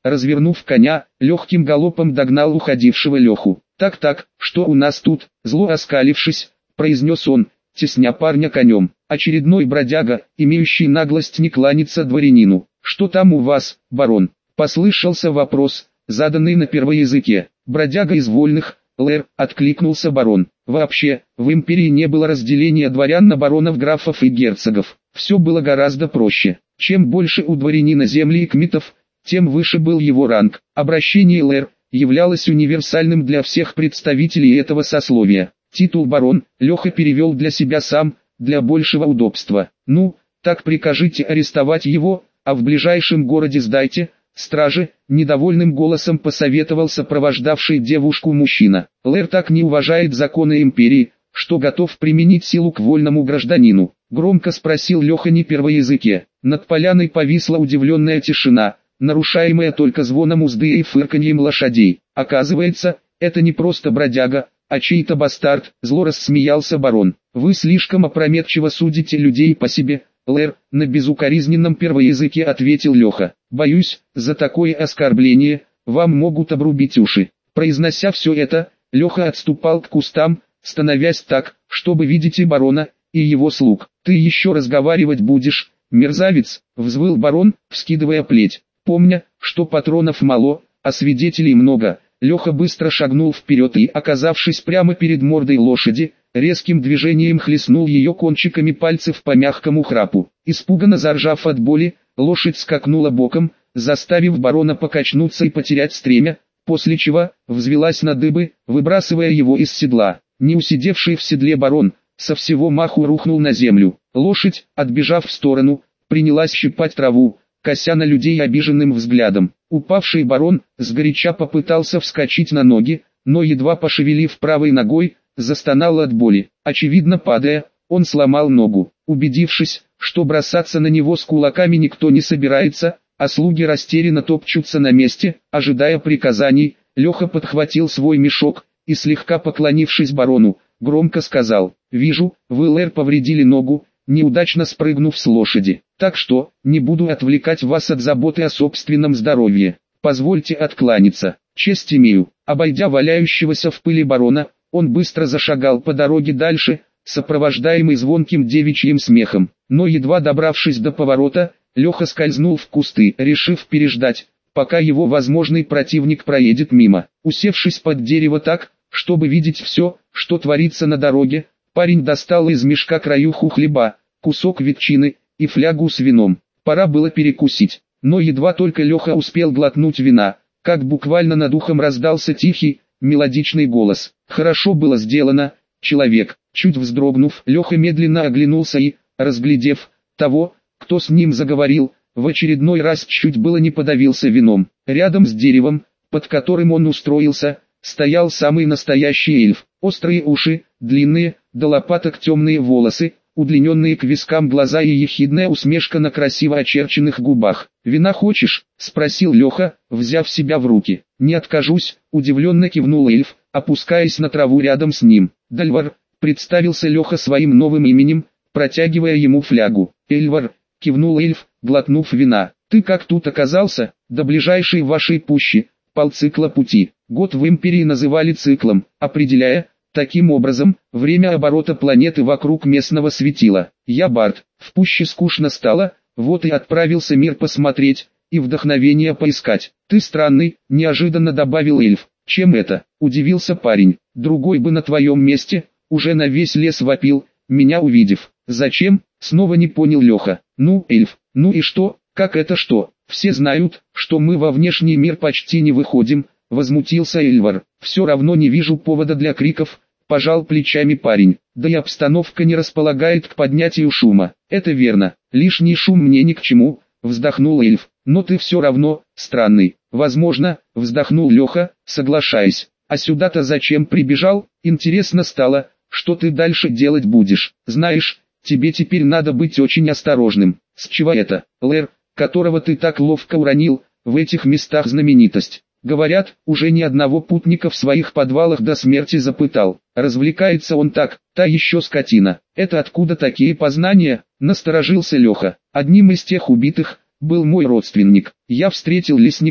Развернув коня, легким галопом догнал уходившего Леху. «Так-так, что у нас тут?» Зло оскалившись, произнес он, тесня парня конем. Очередной бродяга, имеющий наглость не кланяться дворянину. «Что там у вас, барон?» Послышался вопрос, заданный на первоязыке. «Бродяга из вольных, лэр», откликнулся барон. «Вообще, в империи не было разделения дворян на баронов, графов и герцогов. Все было гораздо проще. Чем больше у дворянина земли и кмитов, тем выше был его ранг. Обращение лэр являлось универсальным для всех представителей этого сословия. Титул барон Леха перевел для себя сам, для большего удобства. «Ну, так прикажите арестовать его, а в ближайшем городе сдайте страже», недовольным голосом посоветовал сопровождавший девушку мужчина. «Лэр так не уважает законы империи, что готов применить силу к вольному гражданину», громко спросил Леха не первоязыке. Над поляной повисла удивленная тишина, нарушаемая только звоном узды и фырканьем лошадей. «Оказывается, это не просто бродяга, а чей-то бастард», зло рассмеялся барон. «Вы слишком опрометчиво судите людей по себе, лэр», на безукоризненном первоязыке ответил Леха. «Боюсь, за такое оскорбление вам могут обрубить уши». Произнося все это, Леха отступал к кустам, становясь так, чтобы видеть и барона, и его слуг. «Ты еще разговаривать будешь, мерзавец», взвыл барон, вскидывая плеть. Помня, что патронов мало, а свидетелей много, Леха быстро шагнул вперед и, оказавшись прямо перед мордой лошади, резким движением хлестнул ее кончиками пальцев по мягкому храпу. Испуганно заржав от боли, лошадь скакнула боком, заставив барона покачнуться и потерять стремя, после чего взвелась на дыбы, выбрасывая его из седла. Не усидевший в седле барон со всего маху рухнул на землю. Лошадь, отбежав в сторону, принялась щипать траву, кося на людей обиженным взглядом. Упавший барон сгоряча попытался вскочить на ноги, но едва пошевелив правой ногой, застонал от боли. Очевидно, падая, он сломал ногу. Убедившись, что бросаться на него с кулаками никто не собирается, а слуги растерянно топчутся на месте, ожидая приказаний, Леха подхватил свой мешок и, слегка поклонившись барону, громко сказал: «Вижу, вы, лэр, повредили ногу, неудачно спрыгнув с лошади. Так что, не буду отвлекать вас от заботы о собственном здоровье. Позвольте откланяться. Честь имею». Обойдя валяющегося в пыли барона, он быстро зашагал по дороге дальше, сопровождаемый звонким девичьим смехом. Но едва добравшись до поворота, Леха скользнул в кусты, решив переждать, пока его возможный противник проедет мимо. Усевшись под дерево так, чтобы видеть все, что творится на дороге, парень достал из мешка краюху хлеба, кусок ветчины и флягу с вином. Пора было перекусить, но едва только Леха успел глотнуть вина, как буквально над ухом раздался тихий, мелодичный голос. «Хорошо было сделано, человек». Чуть вздрогнув, Леха медленно оглянулся и, разглядев того, кто с ним заговорил, в очередной раз чуть было не подавился вином. Рядом с деревом, под которым он устроился, стоял самый настоящий эльф. Острые уши, длинные, до лопаток темные волосы, удлиненные к вискам глаза и ехидная усмешка на красиво очерченных губах. «Вина хочешь?» — спросил Леха, взяв себя в руки. «Не откажусь», — удивленно кивнул эльф, опускаясь на траву рядом с ним. «Дальвар», — представился Леха своим новым именем, протягивая ему флягу. «Эльвар», — кивнул эльф, глотнув вина. «Ты как тут оказался?» «До ближайшей вашей пущи, полцикла пути». Год в империи называли циклом, определяя, таким образом, время оборота планеты вокруг местного светила. Я Барт, в пуще скучно стало, вот и отправился мир посмотреть, и вдохновение поискать. «Ты странный», — неожиданно добавил эльф. «Чем это?» — удивился парень. «Другой бы на твоем месте, уже на весь лес вопил, меня увидев». «Зачем?» — снова не понял Леха. «Ну, эльф, ну и что? Как это что? Все знают, что мы во внешний мир почти не выходим», — возмутился Эльвар. «Все равно не вижу повода для криков», — пожал плечами парень. «Да и обстановка не располагает к поднятию шума». «Это верно, лишний шум мне ни к чему», — вздохнул эльф. «Но ты все равно странный». «Возможно», — вздохнул Леха, соглашаясь. «А сюда-то зачем прибежал? Интересно стало, что ты дальше делать будешь. Знаешь, тебе теперь надо быть очень осторожным». «С чего это?» «Лэр, которого ты так ловко уронил, в этих местах знаменитость. Говорят, уже ни одного путника в своих подвалах до смерти запытал. Развлекается он так, та еще скотина». «Это откуда такие познания?» — насторожился Леха. «Одним из тех убитых был мой родственник. Я встретил лесника,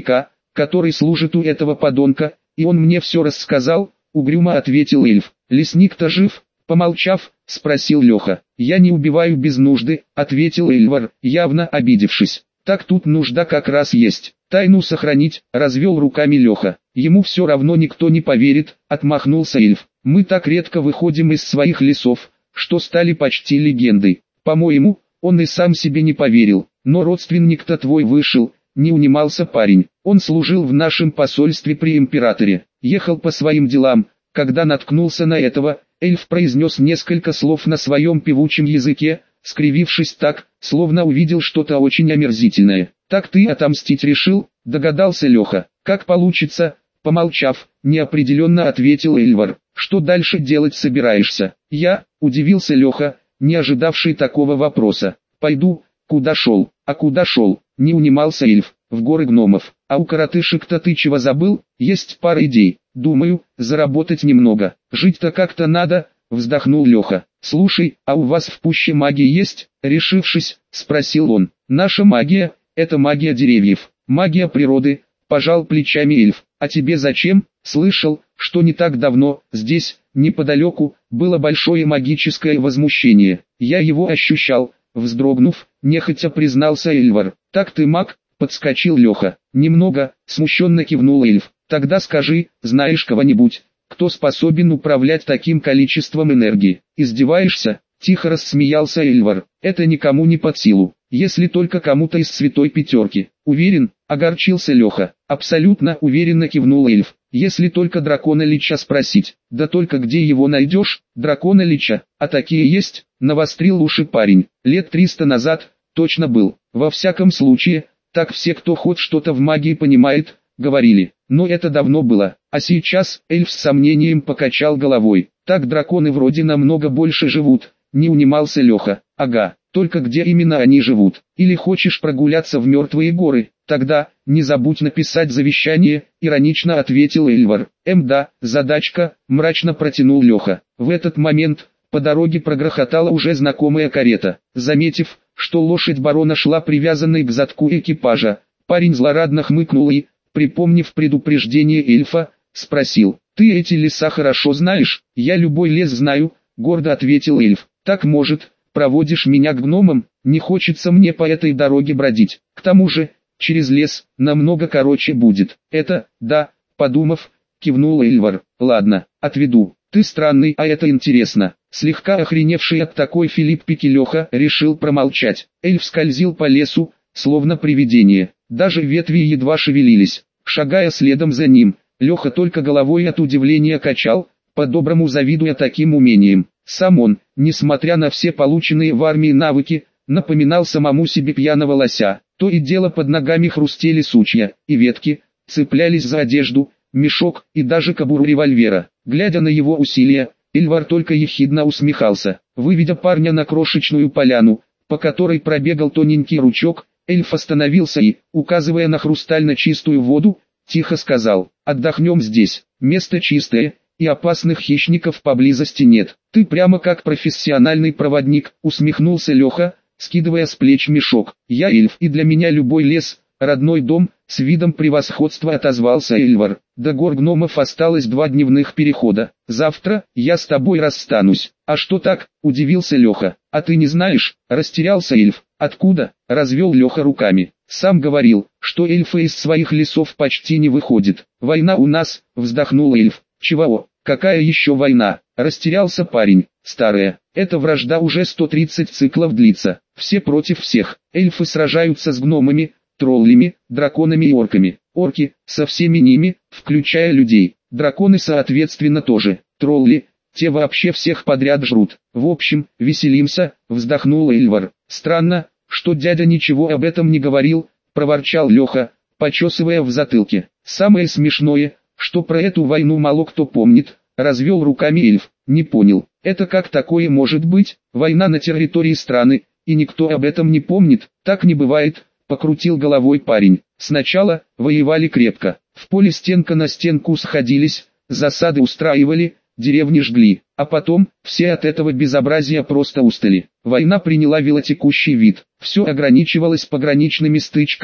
который служит у этого подонка, и он мне все рассказал, угрюмо ответил эльф. Лесник-то жив? Помолчав, спросил Леха. Я не убиваю без нужды, ответил Эльвар, явно обидевшись. Так тут нужда как раз есть. Тайну сохранить, развел руками Леха. Ему все равно никто не поверит, отмахнулся эльф. Мы так редко выходим из своих лесов, что стали почти легендой. По-моему, он и сам себе не поверил. Но родственник-то твой вышел, не унимался парень. Он служил в нашем посольстве при императоре. Ехал по своим делам, когда наткнулся на этого, эльф произнес несколько слов на своем певучем языке, скривившись так, словно увидел что-то очень омерзительное. «Так ты отомстить решил?» – догадался Леха. «Как получится?» – помолчав, неопределенно ответил Эльвар. «Что дальше делать собираешься?» «Я?» – удивился Леха, не ожидавший такого вопроса. «Пойду, куда шел?» «А куда шел?» – не унимался эльф. «В горы гномов. А у коротышек-то ты чего забыл? Есть пара идей. Думаю, заработать немного. Жить-то как-то надо», – вздохнул Леха. «Слушай, а у вас в пуще магия есть?» – решившись, спросил он. «Наша магия – это магия деревьев, магия природы», – пожал плечами эльф. «А тебе зачем?» «Слышал, что не так давно, здесь, неподалеку, было большое магическое возмущение. Я его ощущал», – вздрогнув, нехотя признался Эльвар. «Так ты маг?» – подскочил Леха. «Немного», – смущенно кивнул эльф. «Тогда скажи, знаешь кого-нибудь, кто способен управлять таким количеством энергии?» «Издеваешься?» – тихо рассмеялся Эльвар. «Это никому не под силу, если только кому-то из святой пятерки». «Уверен?» – огорчился Леха. «Абсолютно уверенно кивнул эльф. Если только дракона Лича спросить». «Да только где его найдешь, дракона Лича? А такие есть?» – навострил уши парень. «Лет триста назад, точно был. Во всяком случае, так все, кто хоть что-то в магии понимает, говорили. Но это давно было. А сейчас?» – эльф с сомнением покачал головой. «Так драконы вроде намного больше живут», – не унимался Леха. «Ага, только где именно они живут? Или хочешь прогуляться в мертвые горы? Тогда, не забудь написать завещание», – иронично ответил Эльвар. «Эм да, задачка», – мрачно протянул Леха. В этот момент по дороге прогрохотала уже знакомая карета. Заметив, что лошадь барона шла привязанной к задку экипажа, парень злорадно хмыкнул и, припомнив предупреждение эльфа, спросил: «Ты эти леса хорошо знаешь?» «Я любой лес знаю», — гордо ответил эльф. «Так, может, проводишь меня к гномам? Не хочется мне по этой дороге бродить. К тому же, через лес намного короче будет». «Это, да», — подумав, кивнул Эльвар. «Ладно, отведу. Ты странный, а это интересно». Слегка охреневший от такой филиппики Леха решил промолчать. Эльф скользил по лесу, словно привидение. Даже ветви едва шевелились. Шагая следом за ним, Леха только головой от удивления качал, по-доброму завидуя таким умениям. Сам он, несмотря на все полученные в армии навыки, напоминал самому себе пьяного лося. То и дело под ногами хрустели сучья и ветки, цеплялись за одежду, мешок и даже кобуру револьвера. Глядя на его усилия, Эльвар только ехидно усмехался. Выведя парня на крошечную поляну, по которой пробегал тоненький ручок, эльф остановился и, указывая на хрустально чистую воду, тихо сказал: «Отдохнем здесь, место чистое, и опасных хищников поблизости нет». «Ты прямо как профессиональный проводник», — усмехнулся Леха, скидывая с плеч мешок. «Я эльф, и для меня любой лес — родной дом», — с видом превосходства отозвался Эльвар. «До гор гномов осталось два дневных перехода. Завтра я с тобой расстанусь». «А что так?» — удивился Леха. «А ты не знаешь?» — растерялся эльф. «Откуда?» — развел Леха руками. «Сам говорил, что эльфы из своих лесов почти не выходят. Война у нас», — вздохнул эльф. «Чего? Какая еще война?» — растерялся парень. «Старая. Эта вражда уже сто тридцать циклов длится. Все против всех. Эльфы сражаются с гномами, троллями, драконами и орками. Орки со всеми ними, включая людей. Драконы соответственно тоже. Тролли, те вообще всех подряд жрут. В общем, веселимся», — вздохнул Эльвар. «Странно, что дядя ничего об этом не говорил», — проворчал Леха, почесывая в затылке. «Самое смешное, что про эту войну мало кто помнит», — развел руками эльф. «Не понял, это как такое может быть? Война на территории страны, и никто об этом не помнит? Так не бывает», — покрутил головой парень. «Сначала воевали крепко, в поле стенка на стенку сходились, засады устраивали, деревни жгли, а потом все от этого безобразия просто устали. Война приняла велотекущий вид, все ограничивалось пограничными стычками,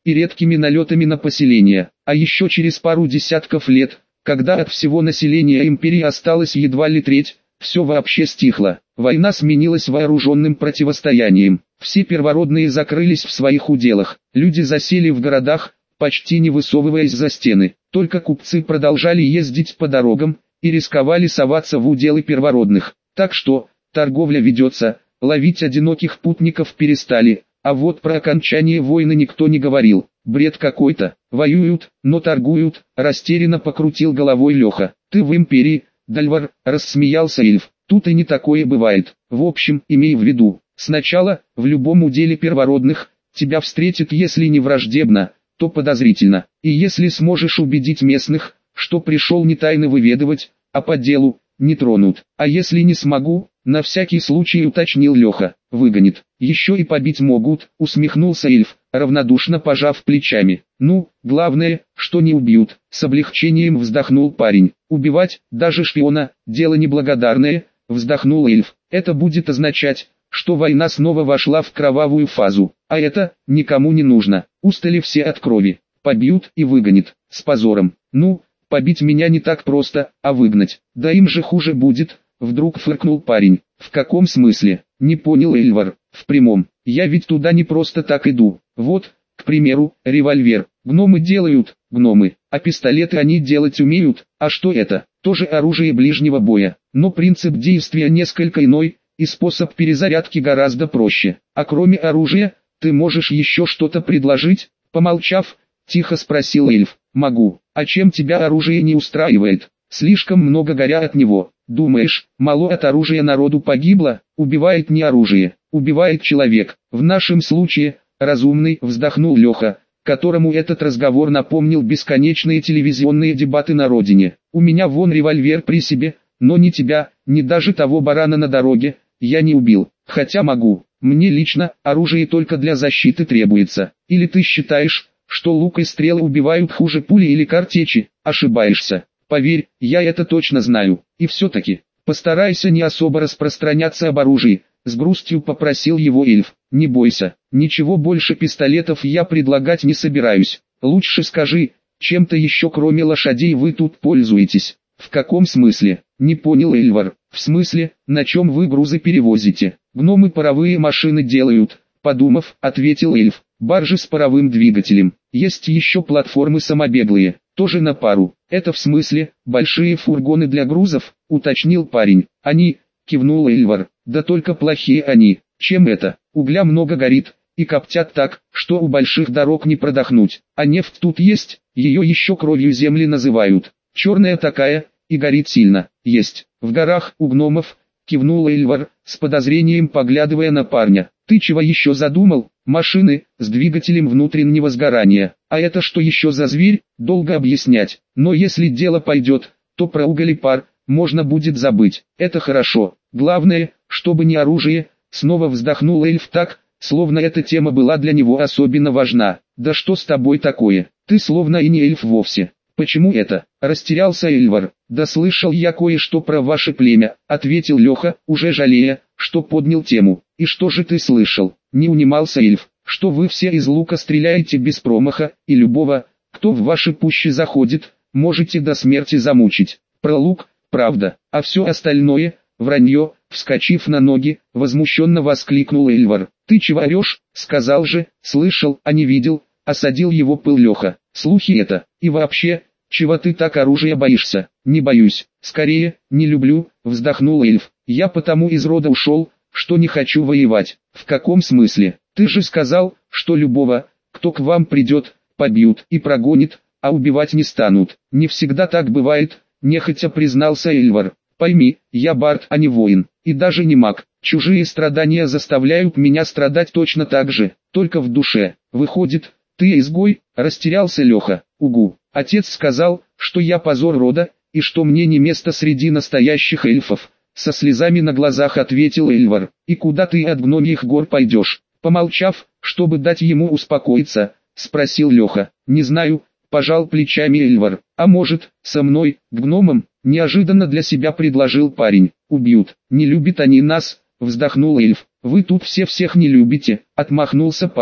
и редкими налетами на поселение. А еще через пару десятков лет, когда от всего населения империи осталось едва ли треть, все вообще стихло. Война сменилась вооруженным противостоянием. Все первородные закрылись в своих уделах. Люди засели в городах, почти не высовываясь за стены. Только купцы продолжали ездить по дорогам и рисковали соваться в уделы первородных. Так что, торговля ведется, ловить одиноких путников перестали, а вот про окончание войны никто не говорил. Бред какой-то. Воюют, но торгуют, растерянно покрутил головой Леха. Ты в империи, Дальвар, рассмеялся эльф. Тут и не такое бывает. В общем, имей в виду, сначала, в любом уделе первородных, тебя встретят если не враждебно, то подозрительно. И если сможешь убедить местных, что пришел не тайны выведывать, а по делу, не тронут. А если не смогу, на всякий случай уточнил Леха, выгонит. Еще и побить могут, усмехнулся эльф, равнодушно пожав плечами. Ну, главное, что не убьют, с облегчением вздохнул парень. Убивать, даже шпиона, дело неблагодарное, вздохнул эльф. Это будет означать, что война снова вошла в кровавую фазу. А это, никому не нужно. Устали все от крови. Побьют и выгонят, с позором. Ну, побить меня не так просто, а выгнать. Да им же хуже будет, вдруг фыркнул парень. В каком смысле? Не понял Эльвар. В прямом. Я ведь туда не просто так иду. Вот, к примеру, револьвер. Гномы делают, гномы. А пистолеты они делать умеют. А что это? Тоже оружие ближнего боя. Но принцип действия несколько иной, и способ перезарядки гораздо проще. А кроме оружия, ты можешь еще что-то предложить? Помолчав, тихо спросил эльф. Могу. А чем тебя оружие не устраивает? Слишком много горя от него. Думаешь, мало от оружия народу погибло? Убивает не оружие, убивает человек. В нашем случае, разумный, вздохнул Леха, которому этот разговор напомнил бесконечные телевизионные дебаты на родине. У меня вон револьвер при себе, но ни тебя, ни даже того барана на дороге, я не убил. Хотя могу. Мне лично, оружие только для защиты требуется. Или ты считаешь, что лук и стрелы убивают хуже пули или картечи? Ошибаешься. Поверь, я это точно знаю. И все-таки, постарайся не особо распространяться об оружии, с грустью попросил его эльф. Не бойся, ничего больше пистолетов я предлагать не собираюсь. Лучше скажи, чем-то еще кроме лошадей вы тут пользуетесь. В каком смысле? Не понял Эльвар. В смысле, на чем вы грузы перевозите? Гномы паровые машины делают, подумав, ответил эльф. Баржи с паровым двигателем. Есть еще платформы самобеглые, тоже на пару. Это в смысле, большие фургоны для грузов, уточнил парень. Они, кивнул Эльвар, да только плохие они. Чем это? Угля много горит, и коптят так, что у больших дорог не продохнуть. А нефть тут есть, ее еще кровью земли называют. Черная такая, и горит сильно. Есть. В горах, у гномов, кивнул Эльвар, с подозрением поглядывая на парня. Ты чего еще задумал? Машины, с двигателем внутреннего сгорания. А это что еще за зверь? Долго объяснять. Но если дело пойдет, то про уголь и пар можно будет забыть. Это хорошо. Главное, чтобы не оружие. Снова вздохнул эльф так, словно эта тема была для него особенно важна. Да что с тобой такое? Ты словно и не эльф вовсе. Почему это? Растерялся Эльвар. Да слышал я кое-что про ваше племя, ответил Леха, уже жалея, что поднял тему. И что же ты слышал? Не унимался эльф. Что вы все из лука стреляете без промаха, и любого, кто в ваши пущи заходит, можете до смерти замучить. Про лук, правда, а все остальное, вранье. Вскочив на ноги, возмущенно воскликнул Эльвар. Ты чего орешь? Сказал же, слышал, а не видел. Осадил его пыл Леха. Слухи это. И вообще, чего ты так оружия боишься? Не боюсь. Скорее, не люблю, вздохнул эльф. Я потому из рода ушел, что не хочу воевать. В каком смысле? Ты же сказал, что любого, кто к вам придет, побьют и прогонит, а убивать не станут. Не всегда так бывает, нехотя признался Эльвар. Пойми, я бард, а не воин, и даже не маг. Чужие страдания заставляют меня страдать точно так же, только в душе. Выходит, ты изгой, растерялся Леха. Угу. Отец сказал, что я позор рода, и что мне не место среди настоящих эльфов. Со слезами на глазах ответил Эльвар. И куда ты от гномьих гор пойдешь? Помолчав, чтобы дать ему успокоиться, спросил Леха. Не знаю, пожал плечами Эльвар. А может, со мной, к гномам? Неожиданно для себя предложил парень. Убьют. Не любят они нас, вздохнул эльф. Вы тут все всех не любите, отмахнулся парень.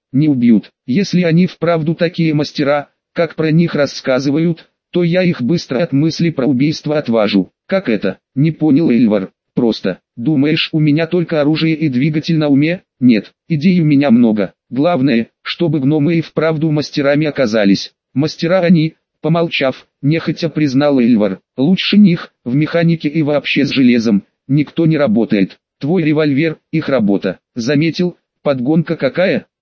не убьют. Если они вправду такие мастера, как про них рассказывают, то я их быстро от мысли про убийство отважу. Как это? Не понял Эльвар. Просто. Думаешь, у меня только оружие и двигатель на уме? Нет, идей у меня много. Главное, чтобы гномы и вправду мастерами оказались. Мастера они, помолчав, нехотя признал Эльвар. Лучше них, в механике и вообще с железом, никто не работает. Твой револьвер, их работа. Заметил, подгонка какая?